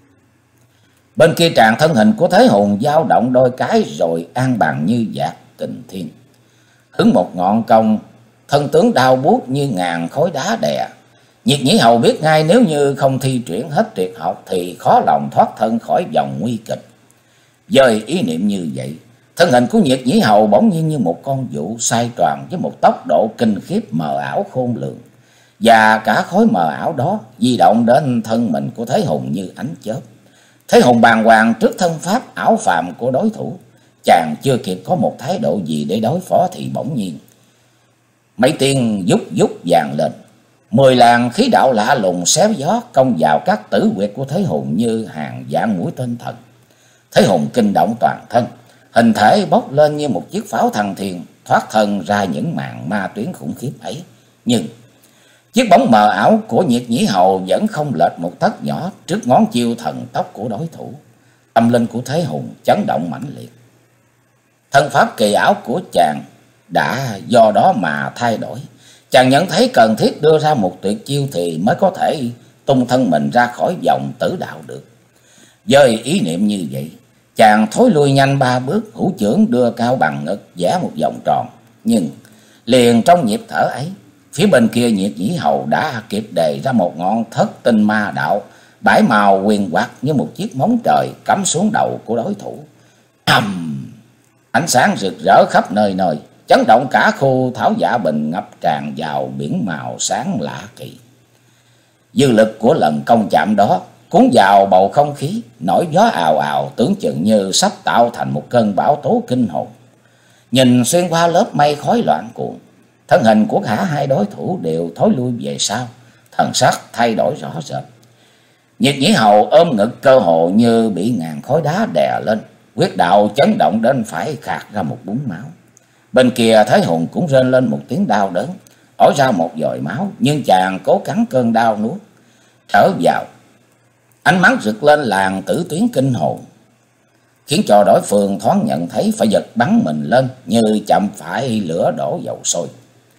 Bên kia tràn, thân hình của Thế Hùng dao động đôi cái rồi an bằng như dạt kình thiên, hứng một ngọn công, thân tướng đau buốt như ngàn khối đá đè. Nhiệt Nhĩ Hầu biết ngay nếu như không thi triển hết tuyệt học thì khó lòng thoát thân khỏi vòng nguy kịch. Với ý niệm như vậy, thân hình của Nhiệt Nhĩ Hầu bỗng nhiên như một con vũ xoay tròn với một tốc độ kinh khiếp mờ ảo khôn lường, và cả khối mờ ảo đó di động đến thân mình của Thế Hùng như ánh chớp. Thế Hùng bàng hoàng trước thân pháp ảo phàm của đối thủ, chàng chưa kịp có một thái độ gì để đối phó thì bỗng nhiên mấy tiếng vút vút vang lên, mười làn khí đạo lạ lùng xé gió công vào các tử huyệt của Thế Hùng như hàng vạn mũi tên thần. Thế Hùng kinh động toàn thân, hình thể bốc lên như một chiếc pháo thăng thiên, thoát thân ra những màn ma tuyến khủng khiếp ấy. Nhưng chiếc bóng mờ ảo của Nhiệt Nhĩ Hầu vẫn không lệch một tấc nhỏ trước ngón chiêu thần tốc của đối thủ. Tâm linh của Thế Hùng chấn động mãnh liệt, thân pháp kỳ ảo của chàng đã do đó mà thay đổi. Chàng nhận thấy cần thiết đưa ra một tuyệt chiêu thì mới có thể tung thân mình ra khỏi vòng tử đạo được. Với ý niệm như vậy, chàng thối lui nhanh ba bước, hữu chưởng đưa cao bằng ngực vẽ một vòng tròn. Nhưng liền trong nhịp thở ấy, phía bên kia Nhiệt Nhĩ Hầu đã kịp đề ra một ngọn thất tinh ma đạo, bãi màu quyền quạt như một chiếc móng trời cắm xuống đầu của đối thủ. Ầm! Ánh sáng rực rỡ khắp nơi nơi, chấn động cả khu Thảo Dạ Bình, ngập tràn vào biển màu sáng lạ kỳ. Dư lực của lần công chạm đó cuốn vào bầu không khí, nổi gió ào ào, tưởng chừng như sắp tạo thành một cơn bão tố kinh hồn. Nhìn xuyên qua lớp mây khói loạn cuộn, thân hình của cả hai đối thủ đều thối lui về sau, thần sắc thay đổi rõ rệt. Nhiệt Nhĩ Hầu ôm ngực cơ hồ như bị ngàn khối đá đè lên, huyết đạo chấn động đến phải khạc ra một búng máu. Bên kia Thế Hùng cũng rên lên một tiếng đau đớn, ỏi ra một dòi máu, nhưng chàng cố cắn cơn đau nuốt thở vào. Ánh mắt rực lên làn tử tuyến kinh hồn, khiến cho đối phương thoáng nhận thấy phải giật bắn mình lên như chậm phải lửa đổ dầu sôi.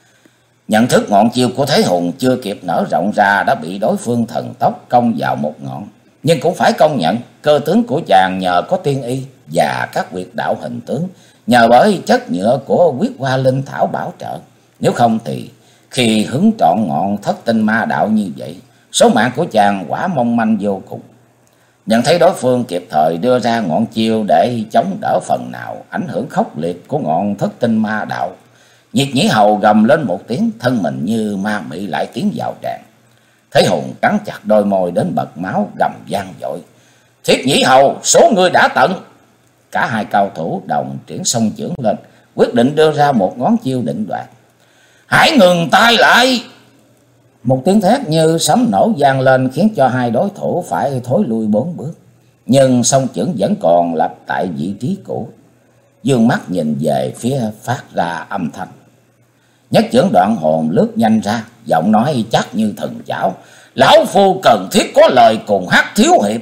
Nhận thức ngọn chiêu của Thế Hùng chưa kịp nở rộng ra đã bị đối phương thần tốc công vào một ngọn. Nhưng cũng phải công nhận cơ tướng của chàng nhờ có tiên y và các huyệt đạo hình tướng, nhờ bởi chất nhựa của huyết hoa linh thảo bảo trợ. Nếu không thì khi hứng trọn ngọn thất tinh ma đạo như vậy, số mạng của chàng quả mong manh vô cùng. Nhận thấy đối phương kịp thời đưa ra ngọn chiêu để chống đỡ phần nào ảnh hưởng khốc liệt của ngọn thất tinh ma đạo, Nhiệt Nhĩ Hầu gầm lên một tiếng, thân mình như ma mị lại tiến vào tràng. Thế Hùng cắn chặt đôi môi đến bật máu, gầm vang dội: Thiết Nhĩ Hầu, số người đã tận! Cả hai cao thủ đồng triển song chưởng lên, quyết định đưa ra một ngón chiêu định đoạt. Hãy ngừng tay lại! Một tiếng thét như sấm nổ vang lên khiến cho hai đối thủ phải thối lui bốn bước. Nhưng song chưởng vẫn còn lập tại vị trí cũ, dương mắt nhìn về phía phát ra âm thanh. Nhất chưởng Đoạn Hồn lướt nhanh ra, giọng nói chắc như thần chảo: Lão phu cần thiết có lời cùng Hắc thiếu hiệp.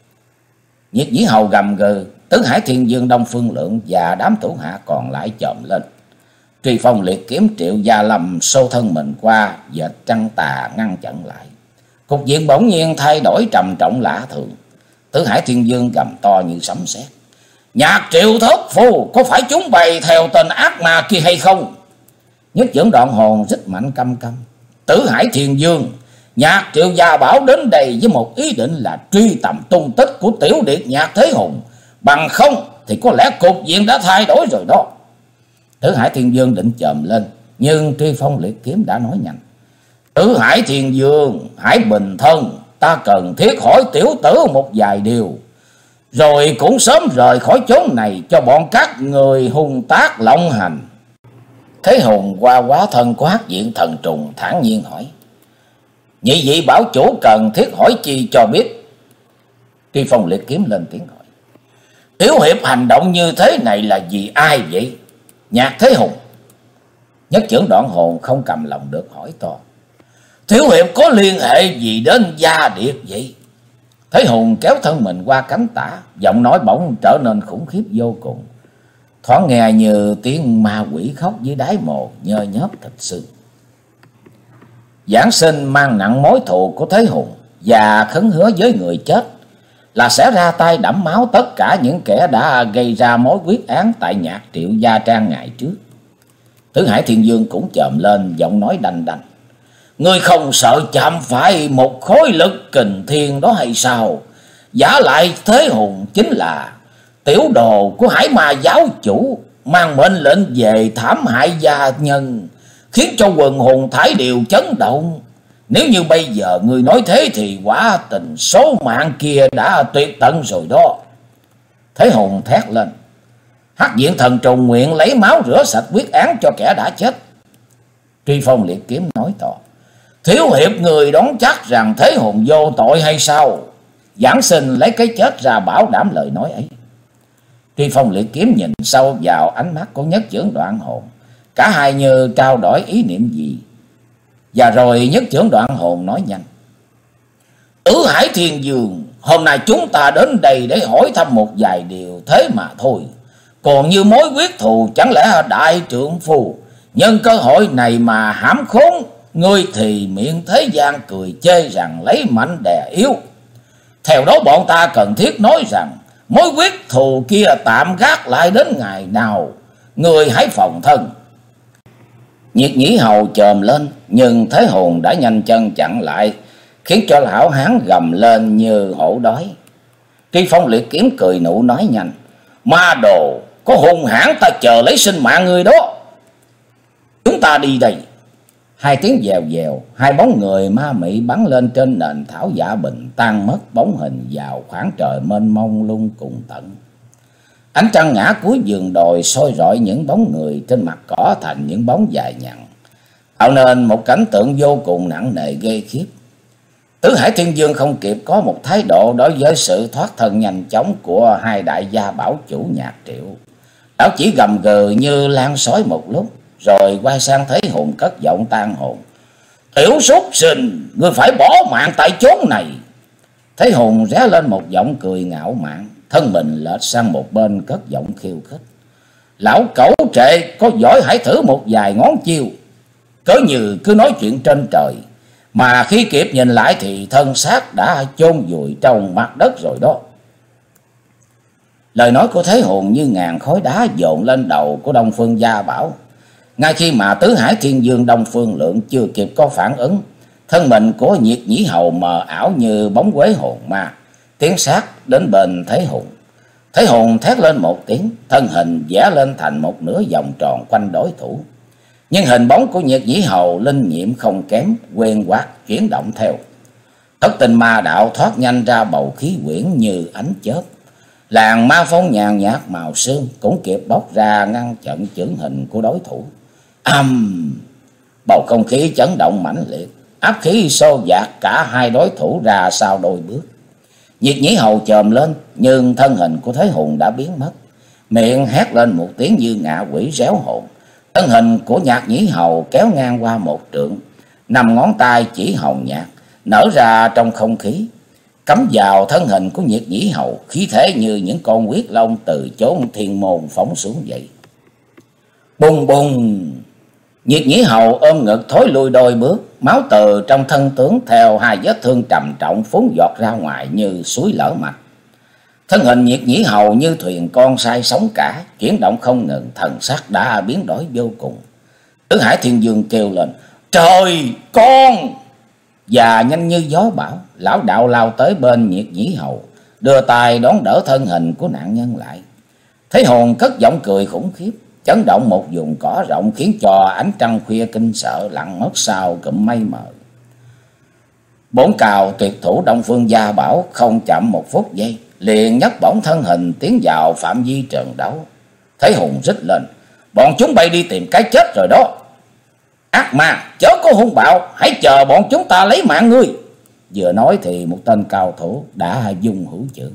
Nhiệt Nhĩ Hầu gầm gừ, Tứ Hải Thiên Dương Đông Phương Lượng và đám thủ hạ còn lại chồm lên. Truy Phong liệt kiếm Triệu Gia Lâm xô thân mình qua dệt trăng tà ngăn chặn lại. Cục diện bỗng nhiên thay đổi trầm trọng lạ thường. Tứ Hải Thiên Dương gầm to như sấm sét: Nhạc Triệu thất phu, có phải chúng bày theo tên ác ma kia hay không? Nhất chưởng Đoạn Hồn rít mạnh căm căm: Tứ Hải Thiên Dương, Nhạc Triệu Gia Bảo đến đây với một ý định là truy tầm tung tích của tiểu điệt Nhạc Thế Hùng, bằng không thì có lẽ cục diện đã thay đổi rồi đó. Tứ Hải Thiên Dương định chồm lên, nhưng Truy Phong liệt kiếm đã nói nhanh: Tứ Hải Thiên Dương, hãy bình thân, ta cần thiết hỏi tiểu tử một vài điều, rồi cũng sớm rời khỏi chốn này cho bọn các người hung tác lộng hành. Thế Hùng qua quá thân của Hắc Diện Thần Trùng thản nhiên hỏi: Nhị vị bảo chủ cần thiết hỏi chi cho biết? Truy Phong liệt kiếm lên tiếng hỏi: Tiểu hiệp hành động như thế này là vì ai vậy? Nhạc Thế Hùng. Nhất chưởng Đoạn Hồn không cầm lòng được hỏi to: Tiểu hiệp có liên hệ gì đến Gia Điệt vậy? Thế Hùng kéo thân mình qua cánh tả, giọng nói bỗng trở nên khủng khiếp vô cùng, thoáng nghe như tiếng ma quỷ khóc dưới đáy mồ nhơ nhớp thịt xương. Giảng sinh mang nặng mối thù của Thế Hùng và khấn hứa với người chết là sẽ ra tay đẫm máu tất cả những kẻ đã gây ra mối quyết án tại Nhạc Triệu Gia Trang ngày trước. Tứ Hải Thiên Dương cũng chồm lên, giọng nói đanh đanh: Ngươi không sợ chạm phải một khối lực kình thiên đó hay sao? Giả lại Thế Hùng chính là tiểu đồ của Hải Ma giáo chủ, mang mệnh lệnh về thảm hại gia nhân, khiến cho quần hùng thải đều chấn động. Nếu như bây giờ người nói thế thì quả tình số mạng kia đã tuyệt tận rồi đó. Thế Hùng thét lên: Hắc Diện Thần Trùng nguyện lấy máu rửa sạch quyết án cho kẻ đã chết. Truy Phong liệt kiếm nói to: Thiếu hiệp người đoán chắc rằng Thế Hùng vô tội hay sao? Giảng sinh lấy cái chết ra bảo đảm lời nói ấy. Truy Phong liệt kiếm nhìn sâu vào ánh mắt của Nhất chưởng Đoạn Hồn, cả hai như trao đổi ý niệm gì. Và rồi Nhất chưởng Đoạn Hồn nói nhanh: Tứ Hải Thiên Dương, hôm nay chúng ta đến đây để hỏi thăm một vài điều thế mà thôi. Còn như mối quyết thù, chẳng lẽ đại trượng phu nhân cơ hội này mà hãm khốn ngươi thì miệng thế gian cười chê rằng lấy mạnh đè yếu. Theo đó bọn ta cần thiết nói rằng mối quyết thù kia tạm gác lại đến ngày nào, ngươi hãy phòng thân. Nhiệt Nhĩ Hầu chồm lên, nhưng Thế Hùng đã nhanh chân chặn lại, khiến cho lão hán gầm lên như hổ đói. Truy Phong liệt kiếm cười nụ nói nhanh: Ma đồ, có hung hãn ta chờ lấy sinh mạng người đó. Chúng ta đi đây. Hai tiếng dèo dèo, hai bóng người ma mị bắn lên trên nền thảo dạ bình, tan mất bóng hình vào khoảng trời mênh mông lung cùng tận. Ánh trăng ngã cuối vườn đồi soi rọi những bóng người trên mặt cỏ thành những bóng dài nhằn, tạo nên một cảnh tượng vô cùng nặng nề ghê khiếp. Tứ Hải Thiên Dương không kịp có một thái độ đối với sự thoát thân nhanh chóng của hai đại gia bảo chủ Nhạc Triệu. Lão chỉ gầm gừ như lan sói một lúc, rồi quay sang Thế Hùng cất giọng tan hồn: "Tiểu súc sinh, ngươi phải bỏ mạng tại chốn này." Thế Hùng ré lên một giọng cười ngạo mạn, thân mình lệch sang một bên cất giọng khiêu khích: "Lão cẩu trệ, có giỏi hãy thử một vài ngón chiêu. Cớ như cứ nói chuyện trên trời, mà khi kịp nhìn lại thì thân xác đã chôn vùi trong mặt đất rồi đó." Lời nói của Thế Hùng như ngàn khối đá dồn lên đầu của Đông Phương Gia Bảo. Ngay khi mà Tứ Hải Thiên Dương Đông Phương Lượng chưa kịp có phản ứng, thân mình của Nhiệt Nhĩ Hầu mờ ảo như bóng quế hồn ma, tiến sát đến bên Thế Hùng. Thế Hùng thét lên một tiếng, thân hình vẽ lên thành một nửa vòng tròn quanh đối thủ. Nhưng hình bóng của Nhiệt Nhĩ Hầu linh nhiệm không kém, quen quạt chuyển động theo. Thất Tinh Ma Đạo thoát nhanh ra bầu khí quyển như ánh chớp. Làn ma phong nhàn nhạt màu sương cũng kịp bốc ra ngăn chặn chưởng hình của đối thủ. Âm! Um, bầu không khí chấn động mãnh liệt, áp khí xô dạt cả hai đối thủ ra sau đôi bước. Nhiệt Nhĩ Hầu chồm lên, nhưng thân hình của Thế Hùng đã biến mất. Miệng hét lên một tiếng như ngạ quỷ réo hồn. Thân hình của Nhạc Nhĩ Hầu kéo ngang qua một trượng, năm ngón tay chỉ hồng nhạt nở ra trong không khí, cắm vào thân hình của Nhiệt Nhĩ Hầu, khí thế như những con huyết long từ chốn thiên môn phóng xuống vậy. Bùng bùng! Nhiệt Nhĩ Hầu ôm ngực thối lui đôi bước, máu từ trong thân tướng theo hai vết thương trầm trọng phun giọt ra ngoài như suối lở mạch. Thân hình Nhiệt Nhĩ Hầu như thuyền con say sóng cả, chuyển động không ngừng, thần sắc đã biến đổi vô cùng. Tứ Hải Thiên Dương kêu lên: "Trời con!" Và nhanh như gió bão, lão đạo lao tới bên Nhiệt Nhĩ Hầu, đưa tay đón đỡ thân hình của nạn nhân lại. Thế Hồn cất giọng cười khủng khiếp, chấn động một vùng cỏ rộng, khiến cho ánh trăng khuya kinh sợ lặn mất sau cụm mây mờ. Bốn cào tuyệt thủ Đông Phương Gia Bảo không chậm một phút giây, liền nhấc bổng thân hình tiến vào phạm vi trận đấu. Thế Hùng rít lên: "Bọn chúng bay đi tìm cái chết rồi đó. Ác ma, chớ có hung bạo, hãy chờ bọn chúng ta lấy mạng ngươi." Vừa nói thì một tên cao thủ đã dung hữu chưởng.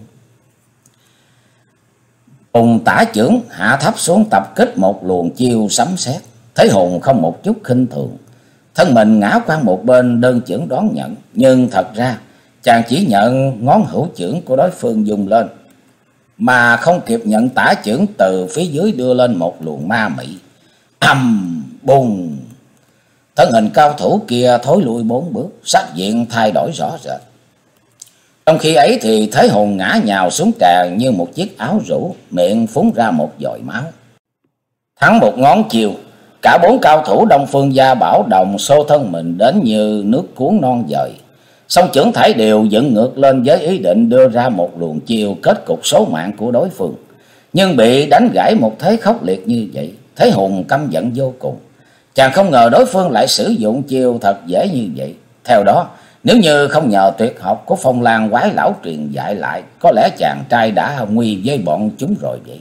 Cùng tả chưởng hạ thấp xuống tập kích một luồng chiêu sấm sét. Thế Hùng không một chút khinh thường, thân mình ngã qua một bên đơn chưởng đón nhận. Nhưng thật ra chàng chỉ nhận ngón hữu chưởng của đối phương dùng lên, mà không kịp nhận tả chưởng từ phía dưới đưa lên một luồng ma mị. Ầm bùng! Thân hình cao thủ kia thối lui bốn bước, sắc diện thay đổi rõ rệt. Trong khi ấy thì Thế Hùng ngã nhào xuống tràn như một chiếc áo rũ, miệng phun ra một dội máu. Thắng một ngón chiều, cả bốn cao thủ Đông Phương Gia Bảo đồng xô thân mình đến như nước cuốn non dời. Song chưởng thảy đều dựng ngược lên với ý định đưa ra một luồng chiêu kết cục số mạng của đối phương. Nhưng bị đánh gãy một thế khốc liệt như vậy, Thế Hùng căm giận vô cùng. Chàng không ngờ đối phương lại sử dụng chiêu thật dễ như vậy. Theo đó, nếu như không nhờ tuyệt học của Phong Lan quái lão truyền dạy lại, có lẽ chàng trai đã nguy với bọn chúng rồi vậy.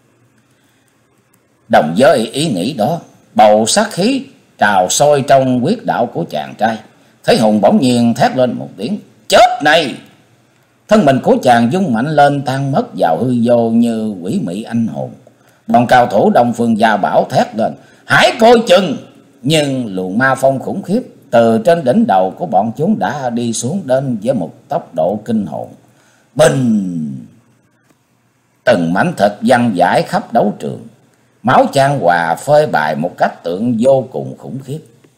Đồng với ý nghĩ đó, bầu sát khí trào sôi trong huyết đạo của chàng trai. Thế Hùng bỗng nhiên thét lên một tiếng: "Chết này!" Thân mình của chàng rung mạnh lên, tan mất vào hư vô như quỷ mị anh hồn. Bọn cao thủ Đông Phương Gia Bảo thét lên: "Hãy coi chừng!" Nhưng luồng ma phong khủng khiếp từ trên đỉnh đầu của bọn chúng đã đi xuống đến với một tốc độ kinh hồn. Bình! Từng mảnh thịt văng vãi khắp đấu trường, máu chan hòa phơi bày một cách tượng vô cùng khủng khiếp.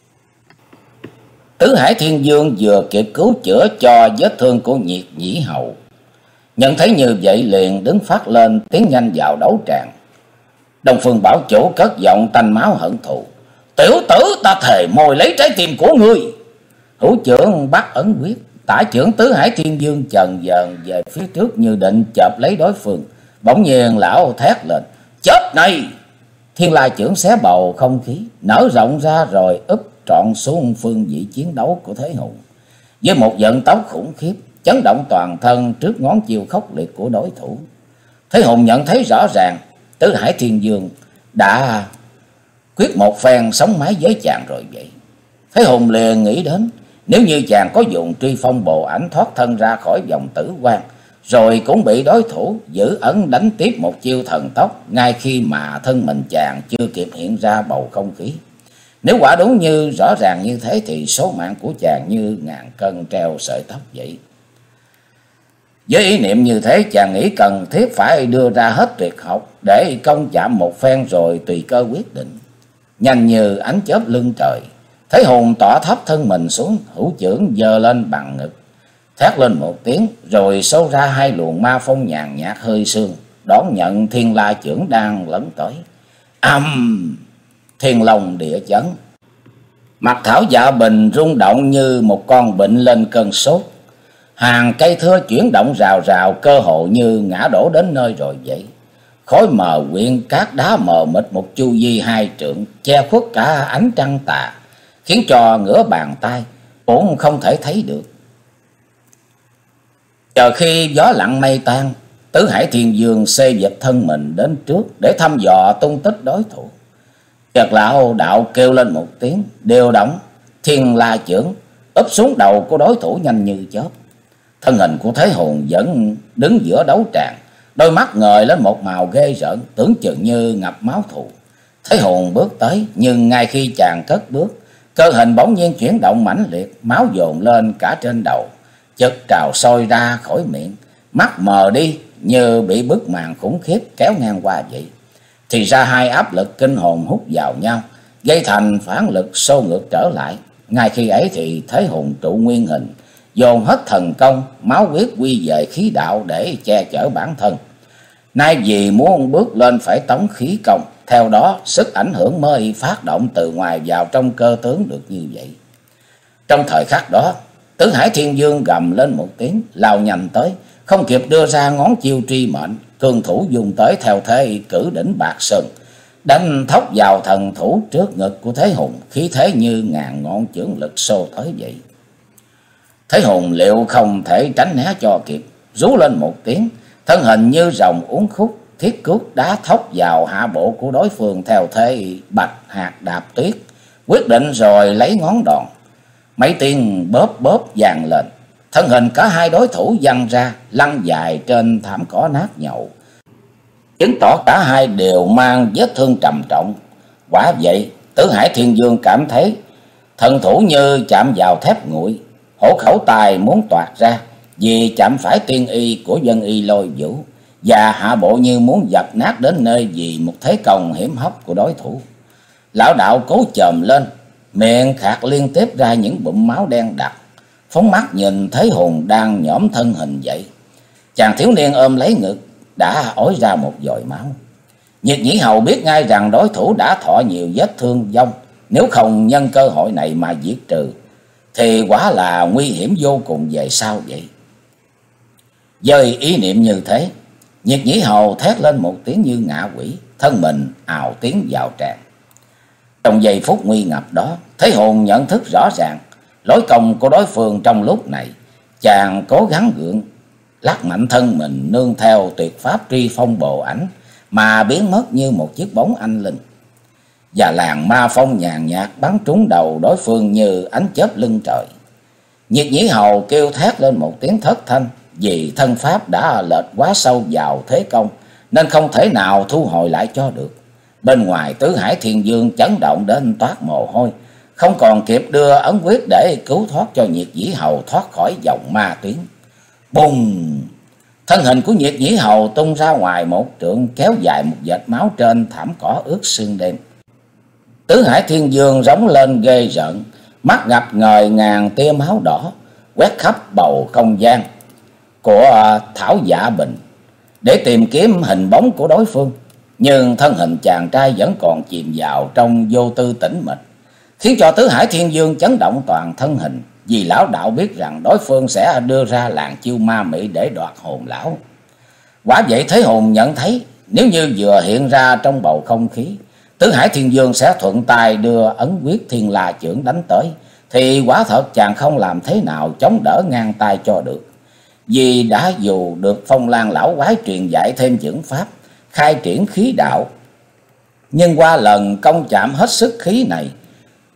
Tứ Hải Thiên Dương vừa kịp cứu chữa cho vết thương của Nhiệt Nhĩ Hầu, nhận thấy như vậy liền đứng phát lên tiến nhanh vào đấu tràng. Đông Phương Bảo Chủ cất giọng tanh máu hận thù: "Tiểu tử, ta thề mồi lấy trái tim của ngươi." Hữu chưởng bắt ấn quyết, tả chưởng Tứ Hải Thiên Dương chần dần về phía trước như định chộp lấy đối phương. Bỗng nhiên lão thét lên: "Chết này!" Thiên La chưởng xé bầu không khí, nở rộng ra rồi úp trọn xuống phương vị chiến đấu của Thế Hùng. Với một vận tốc khủng khiếp, chấn động toàn thân trước ngón chiêu khốc liệt của đối thủ. Thế Hùng nhận thấy rõ ràng Tứ Hải Thiên Dương đã quyết một phen sống mái với chàng rồi vậy. Thế Hùng liền nghĩ đến Nếu như chàng có dùng truy phong bồ ảnh thoát thân ra khỏi vòng tử quan, rồi cũng bị đối thủ giữ ấn đánh tiếp một chiêu thần tốc ngay khi mà thân mình chàng chưa kịp hiện ra bầu không khí. Nếu quả đúng như rõ ràng như thế thì số mạng của chàng như ngàn cân treo sợi tóc vậy. Với ý niệm như thế, chàng nghĩ cần thiết phải đưa ra hết tuyệt học để công chạm một phen rồi tùy cơ quyết định. Nhanh như ánh chớp lưng trời, Thế Hùng tỏa thấp thân mình xuống, hữu chưởng giơ lên bằng ngực, thét lên một tiếng rồi xô ra hai luồng ma phong nhàn nhạt hơi sương, đón nhận thiên la chưởng đang lấn tới. Âm! Thiên long địa chấn. Mặt Thảo Dạ Bình rung động như một con bệnh lên cơn sốt. Hàng cây thưa chuyển động rào rào, cơ hồ như ngã đổ đến nơi rồi vậy. Khói mờ quyện cát đá mờ mịt một chu vi hai trượng, che khuất cả ánh trăng tà, khiến cho ngửa bàn tay cũng không thể thấy được. Chờ khi gió lặng mây tan, Tứ Hải Thiên Dương xê dịch thân mình đến trước để thăm dò tung tích đối thủ. Chợt lão đạo kêu lên một tiếng, điều động thiên la chưởng úp xuống đầu của đối thủ nhanh như chớp. Thân hình của Thế Hùng vẫn đứng giữa đấu tràng, đôi mắt ngời lên một màu ghê rợn, tưởng chừng như ngập máu thù. Thế Hùng bước tới, nhưng ngay khi chàng cất bước, cơ hình bỗng nhiên chuyển động mãnh liệt, máu dồn lên cả trên đầu, chợt trào sôi ra khỏi miệng, mắt mờ đi như bị bức màn khủng khiếp kéo ngang qua vậy. Thì ra hai áp lực kinh hồn hút vào nhau, gây thành phản lực xô ngược trở lại. Ngay khi ấy thì Thế Hùng trụ nguyên hình, dồn hết thần công, máu huyết quy về khí đạo để che chở bản thân. Nay vì muốn bước lên phải tống khí công, theo đó sức ảnh hưởng mới phát động từ ngoài vào trong cơ tướng được như vậy. Trong thời khắc đó, Tứ Hải Thiên Dương gầm lên một tiếng, lao nhanh tới, không kịp đưa ra ngón chiêu truy mệnh, cường thủ dùng tới theo thế cử đỉnh bạc sơn, đánh thốc vào thần thủ trước ngực của Thế Hùng, khí thế như ngàn ngọn chưởng lực xô tới vậy. Thế Hùng liệu không thể tránh né cho kịp, rú lên một tiếng, thân hình như rồng uốn khúc, thiết cước đá thốc vào hạ bộ của đối phương theo thế bạch hạt đạp tuyết, quyết định rồi lấy ngón đòn. Mấy tiếng bóp bóp vang lên, thân hình cả hai đối thủ văng ra, lăn dài trên thảm cỏ nát nhậu, chứng tỏ cả hai đều mang vết thương trầm trọng. Quả vậy, Tứ Hải Thiên Dương cảm thấy thần thủ như chạm vào thép nguội, hổ khẩu tài muốn toạc ra vì chạm phải tiên y của dân y Lôi Vũ, và hạ bộ như muốn dập nát đến nơi vì một thế công hiểm hóc của đối thủ. Lão đạo cố chồm lên, miệng khạc liên tiếp ra những bụm máu đen đặc, phóng mắt nhìn Thế Hùng đang nhõm thân hình dậy. Chàng thiếu niên ôm lấy ngực đã ói ra một dội máu. Nhiệt Nhĩ Hầu biết ngay rằng đối thủ đã thọ nhiều vết thương vong, nếu không nhân cơ hội này mà diệt trừ thì quả là nguy hiểm vô cùng về sau vậy. Với ý niệm như thế, Nhiệt Nhĩ Hầu thét lên một tiếng như ngạ quỷ, thân mình ào tiến vào tràng. Trong giây phút nguy ngập đó, Thế Hùng nhận thức rõ ràng lối công của đối phương. Trong lúc này, chàng cố gắng gượng lắc mạnh thân mình nương theo tuyệt pháp truy phong bồ ảnh mà biến mất như một chiếc bóng anh linh, và làn ma phong nhàn nhạt bắn trúng đầu đối phương như ánh chớp lưng trời. Nhiệt Nhĩ Hầu kêu thét lên một tiếng thất thanh, vì thân pháp đã lệch quá sâu vào thế công nên không thể nào thu hồi lại cho được. Bên ngoài, Tứ Hải Thiên Dương chấn động đến toát mồ hôi, không còn kịp đưa ấn quyết để cứu thoát cho Nhiệt Nhĩ Hầu thoát khỏi vòng ma tuyến. Bùng! Thân hình của Nhiệt Nhĩ Hầu tung ra ngoài một trượng, kéo dài một vệt máu trên thảm cỏ ướt sương đêm. Tứ Hải Thiên Dương rống lên ghê rợn, mắt ngập ngời ngàn tia máu đỏ quét khắp bầu không gian của Thảo Dạ Bình để tìm kiếm hình bóng của đối phương. Nhưng thân hình chàng trai vẫn còn chìm vào trong vô tư tĩnh mịch, khiến cho Tứ Hải Thiên Dương chấn động toàn thân hình, vì lão đạo biết rằng đối phương sẽ đưa ra làn chiêu ma mị để đoạt hồn lão. Quả vậy, Thế Hùng nhận thấy nếu như vừa hiện ra trong bầu không khí, Tứ Hải Thiên Dương sẽ thuận tay đưa ấn quyết thiên la chưởng đánh tới, thì quả thật chàng không làm thế nào chống đỡ ngang tay cho được. Vì đã dù được Phong Lan lão quái truyền dạy thêm chưởng pháp, khai triển khí đạo, nhưng qua lần công chạm hết sức khí này,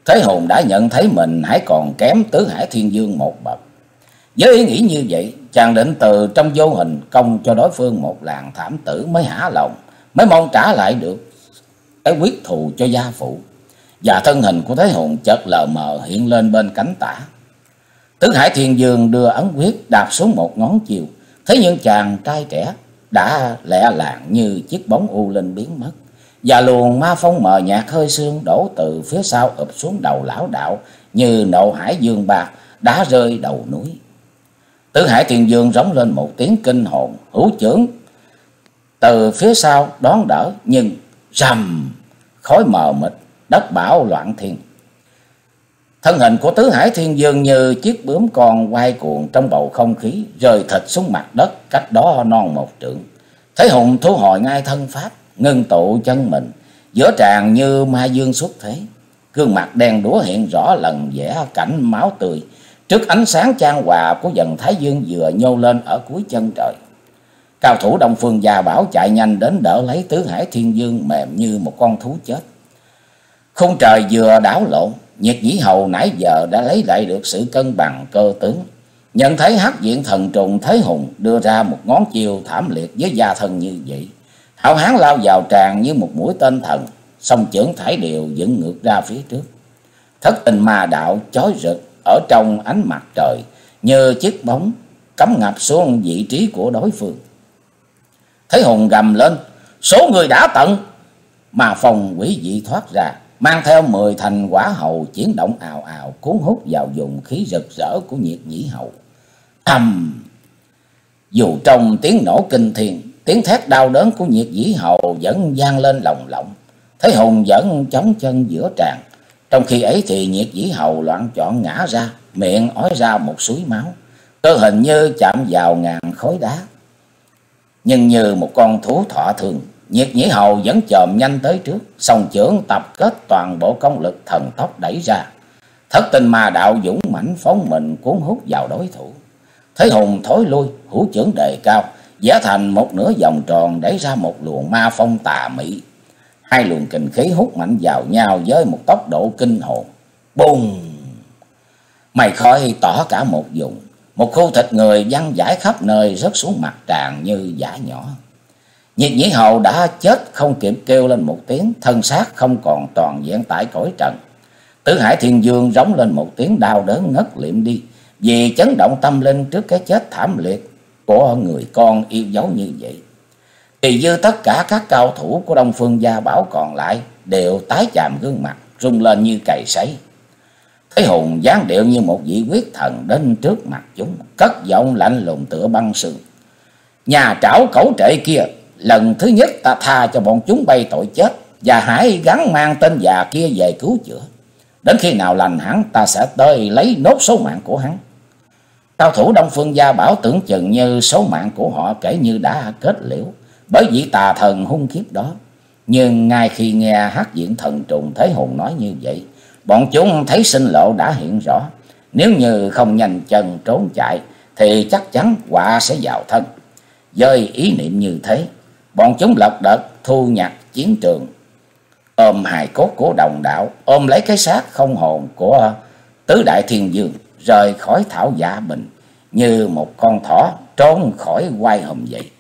Thế Hùng đã nhận thấy mình hãy còn kém Tứ Hải Thiên Dương một bậc. Với ý nghĩ như vậy, chàng định từ trong vô hình công cho đối phương một làn thảm tử mới hả lòng, mới mong trả lại được cái quyết thù cho gia phụ. Và thân hình của Thế Hùng chợt lờ mờ hiện lên bên cánh tả. Tứ Hải Thiên Dương đưa ấn quyết đạp xuống một ngón chiều, thế nhưng chàng trai trẻ đã lẹ làng như chiếc bóng u linh biến mất, và luồng ma phong mờ nhạt hơi sương đổ từ phía sau ụp xuống đầu lão đạo như nộ hải dương bạc đã rơi đầu núi. Tứ Hải Thiên Dương rống lên một tiếng kinh hồn, hữu chưởng từ phía sau đón đỡ, nhưng rầm, khói mờ mịt, đất bão loạn thiên. Thân hình của Tứ Hải Thiên Dương như chiếc bướm con quay cuồng trong bầu không khí, rơi thịt xuống mặt đất cách đó non một trượng. Thế Hùng thu hồi ngay thân pháp, ngưng tụ chân mình, giữa tràn như ma dương xuất thế. Gương mặt đen đúa hiện rõ lần vẽ cảnh máu tươi trước ánh sáng chan hòa của dần thái dương vừa nhô lên ở cuối chân trời. Cao thủ Đông Phương Gia Bảo chạy nhanh đến đỡ lấy Tứ Hải Thiên Dương mềm như một con thú chết. Khung trời vừa đảo lộn, Nhiệt Dĩ Hầu nãy giờ đã lấy lại được sự cân bằng cơ tướng. Nhận thấy Hắc Diện Thần Trùng Thế Hùng đưa ra một ngón chiều thảm liệt với gia thân như vậy, hảo hán lao vào tràn như một mũi tên thần, song chưởng thải đều dựng ngược ra phía trước. Thất Tình Ma Đạo chói rực ở trong ánh mặt trời như chiếc bóng cắm ngập xuống vị trí của đối phương. Thế Hùng gầm lên: "Số người đã tận!" Mà phong quỷ dị thoát ra, mang theo mười thành quả hầu chuyển động ào ào, cuốn hút vào vùng khí rực rỡ của Nhiệt Dĩ Hầu. Ầm! Dù trong tiếng nổ kinh thiên, tiếng thét đau đớn của Nhiệt Dĩ Hầu vẫn vang lên lồng lộng. Thế Hùng vẫn chống chân giữa tràn. Trong khi ấy thì Nhiệt Dĩ Hầu loạn trọn ngã ra, miệng ói ra một suối máu, cơ hình như chạm vào ngàn khối đá. Nhưng như một con thú thọ thường, Nhiệt Dĩ Hầu vẫn chồm nhanh tới trước, song chưởng tập kết toàn bộ công lực thần tốc đẩy ra. Thất Tình Ma Đạo dũng mãnh phóng mình cuốn hút vào đối thủ. Thế Hùng thối lui, hữu chưởng đề cao, vẽ thành một nửa vòng tròn đẩy ra một luồng ma phong tà mị. Hai luồng kình khí hút mạnh vào nhau với một tốc độ kinh hồn. Bùng! Mây khói tỏ cả một vùng, một khu thịt người văng vãi khắp nơi rớt xuống mặt tràn như vả nhỏ. Nhiệt Dĩ Hầu đã chết không kịp kêu lên một tiếng, thân xác không còn toàn vẹn tại cõi trần. Tứ Hải Thiên Dương rống lên một tiếng đau đớn ngất liệm đi, vì chấn động tâm linh trước cái chết thảm liệt của người con yêu dấu như vậy. Thì dư tất cả các cao thủ của Đông Phương Gia Bảo còn lại đều tái chàm gương mặt, rung lên như cày sấy. Thế Hùng dáng điệu như một vị quyết thần đến trước mặt chúng, cất giọng lạnh lùng tựa băng sương: "Nhà trảo cẩu trệ kia, lần thứ nhất ta tha cho bọn chúng bay tội chết, và hãy gắng mang tên già kia về cứu chữa. Đến khi nào lành hẳn, ta sẽ tới lấy nốt số mạng của hắn." Cao thủ Đông Phương Gia Bảo tưởng chừng như số mạng của họ kể như đã kết liễu bởi vị tà thần hung khiếp đó. Nhưng ngay khi nghe Hắc Diện Thần Trùng Thế Hùng nói như vậy, bọn chúng thấy sinh lộ đã hiện rõ. Nếu như không nhanh chân trốn chạy thì chắc chắn họa sẽ vào thân. Với ý niệm như thế, bọn chúng lật đật thu nhặt chiến trường, ôm hài cốt của đồng đạo, ôm lấy cái xác không hồn của Tứ Đại Thiên Dương, rời khỏi thảo giả bình như một con thỏ trốn khỏi quai hùm vậy.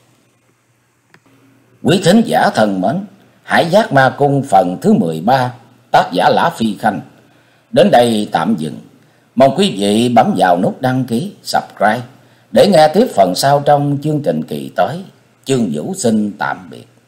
Quý thính giả thân mến, Hải Giác Ma Cung phần thứ mười ba, tác giả Lã Phi Khanh đến đây tạm dừng. Mong quý vị bấm vào nút đăng ký, subscribe để nghe tiếp phần sau trong chương trình kỳ tới. Chương Vũ xin tạm biệt.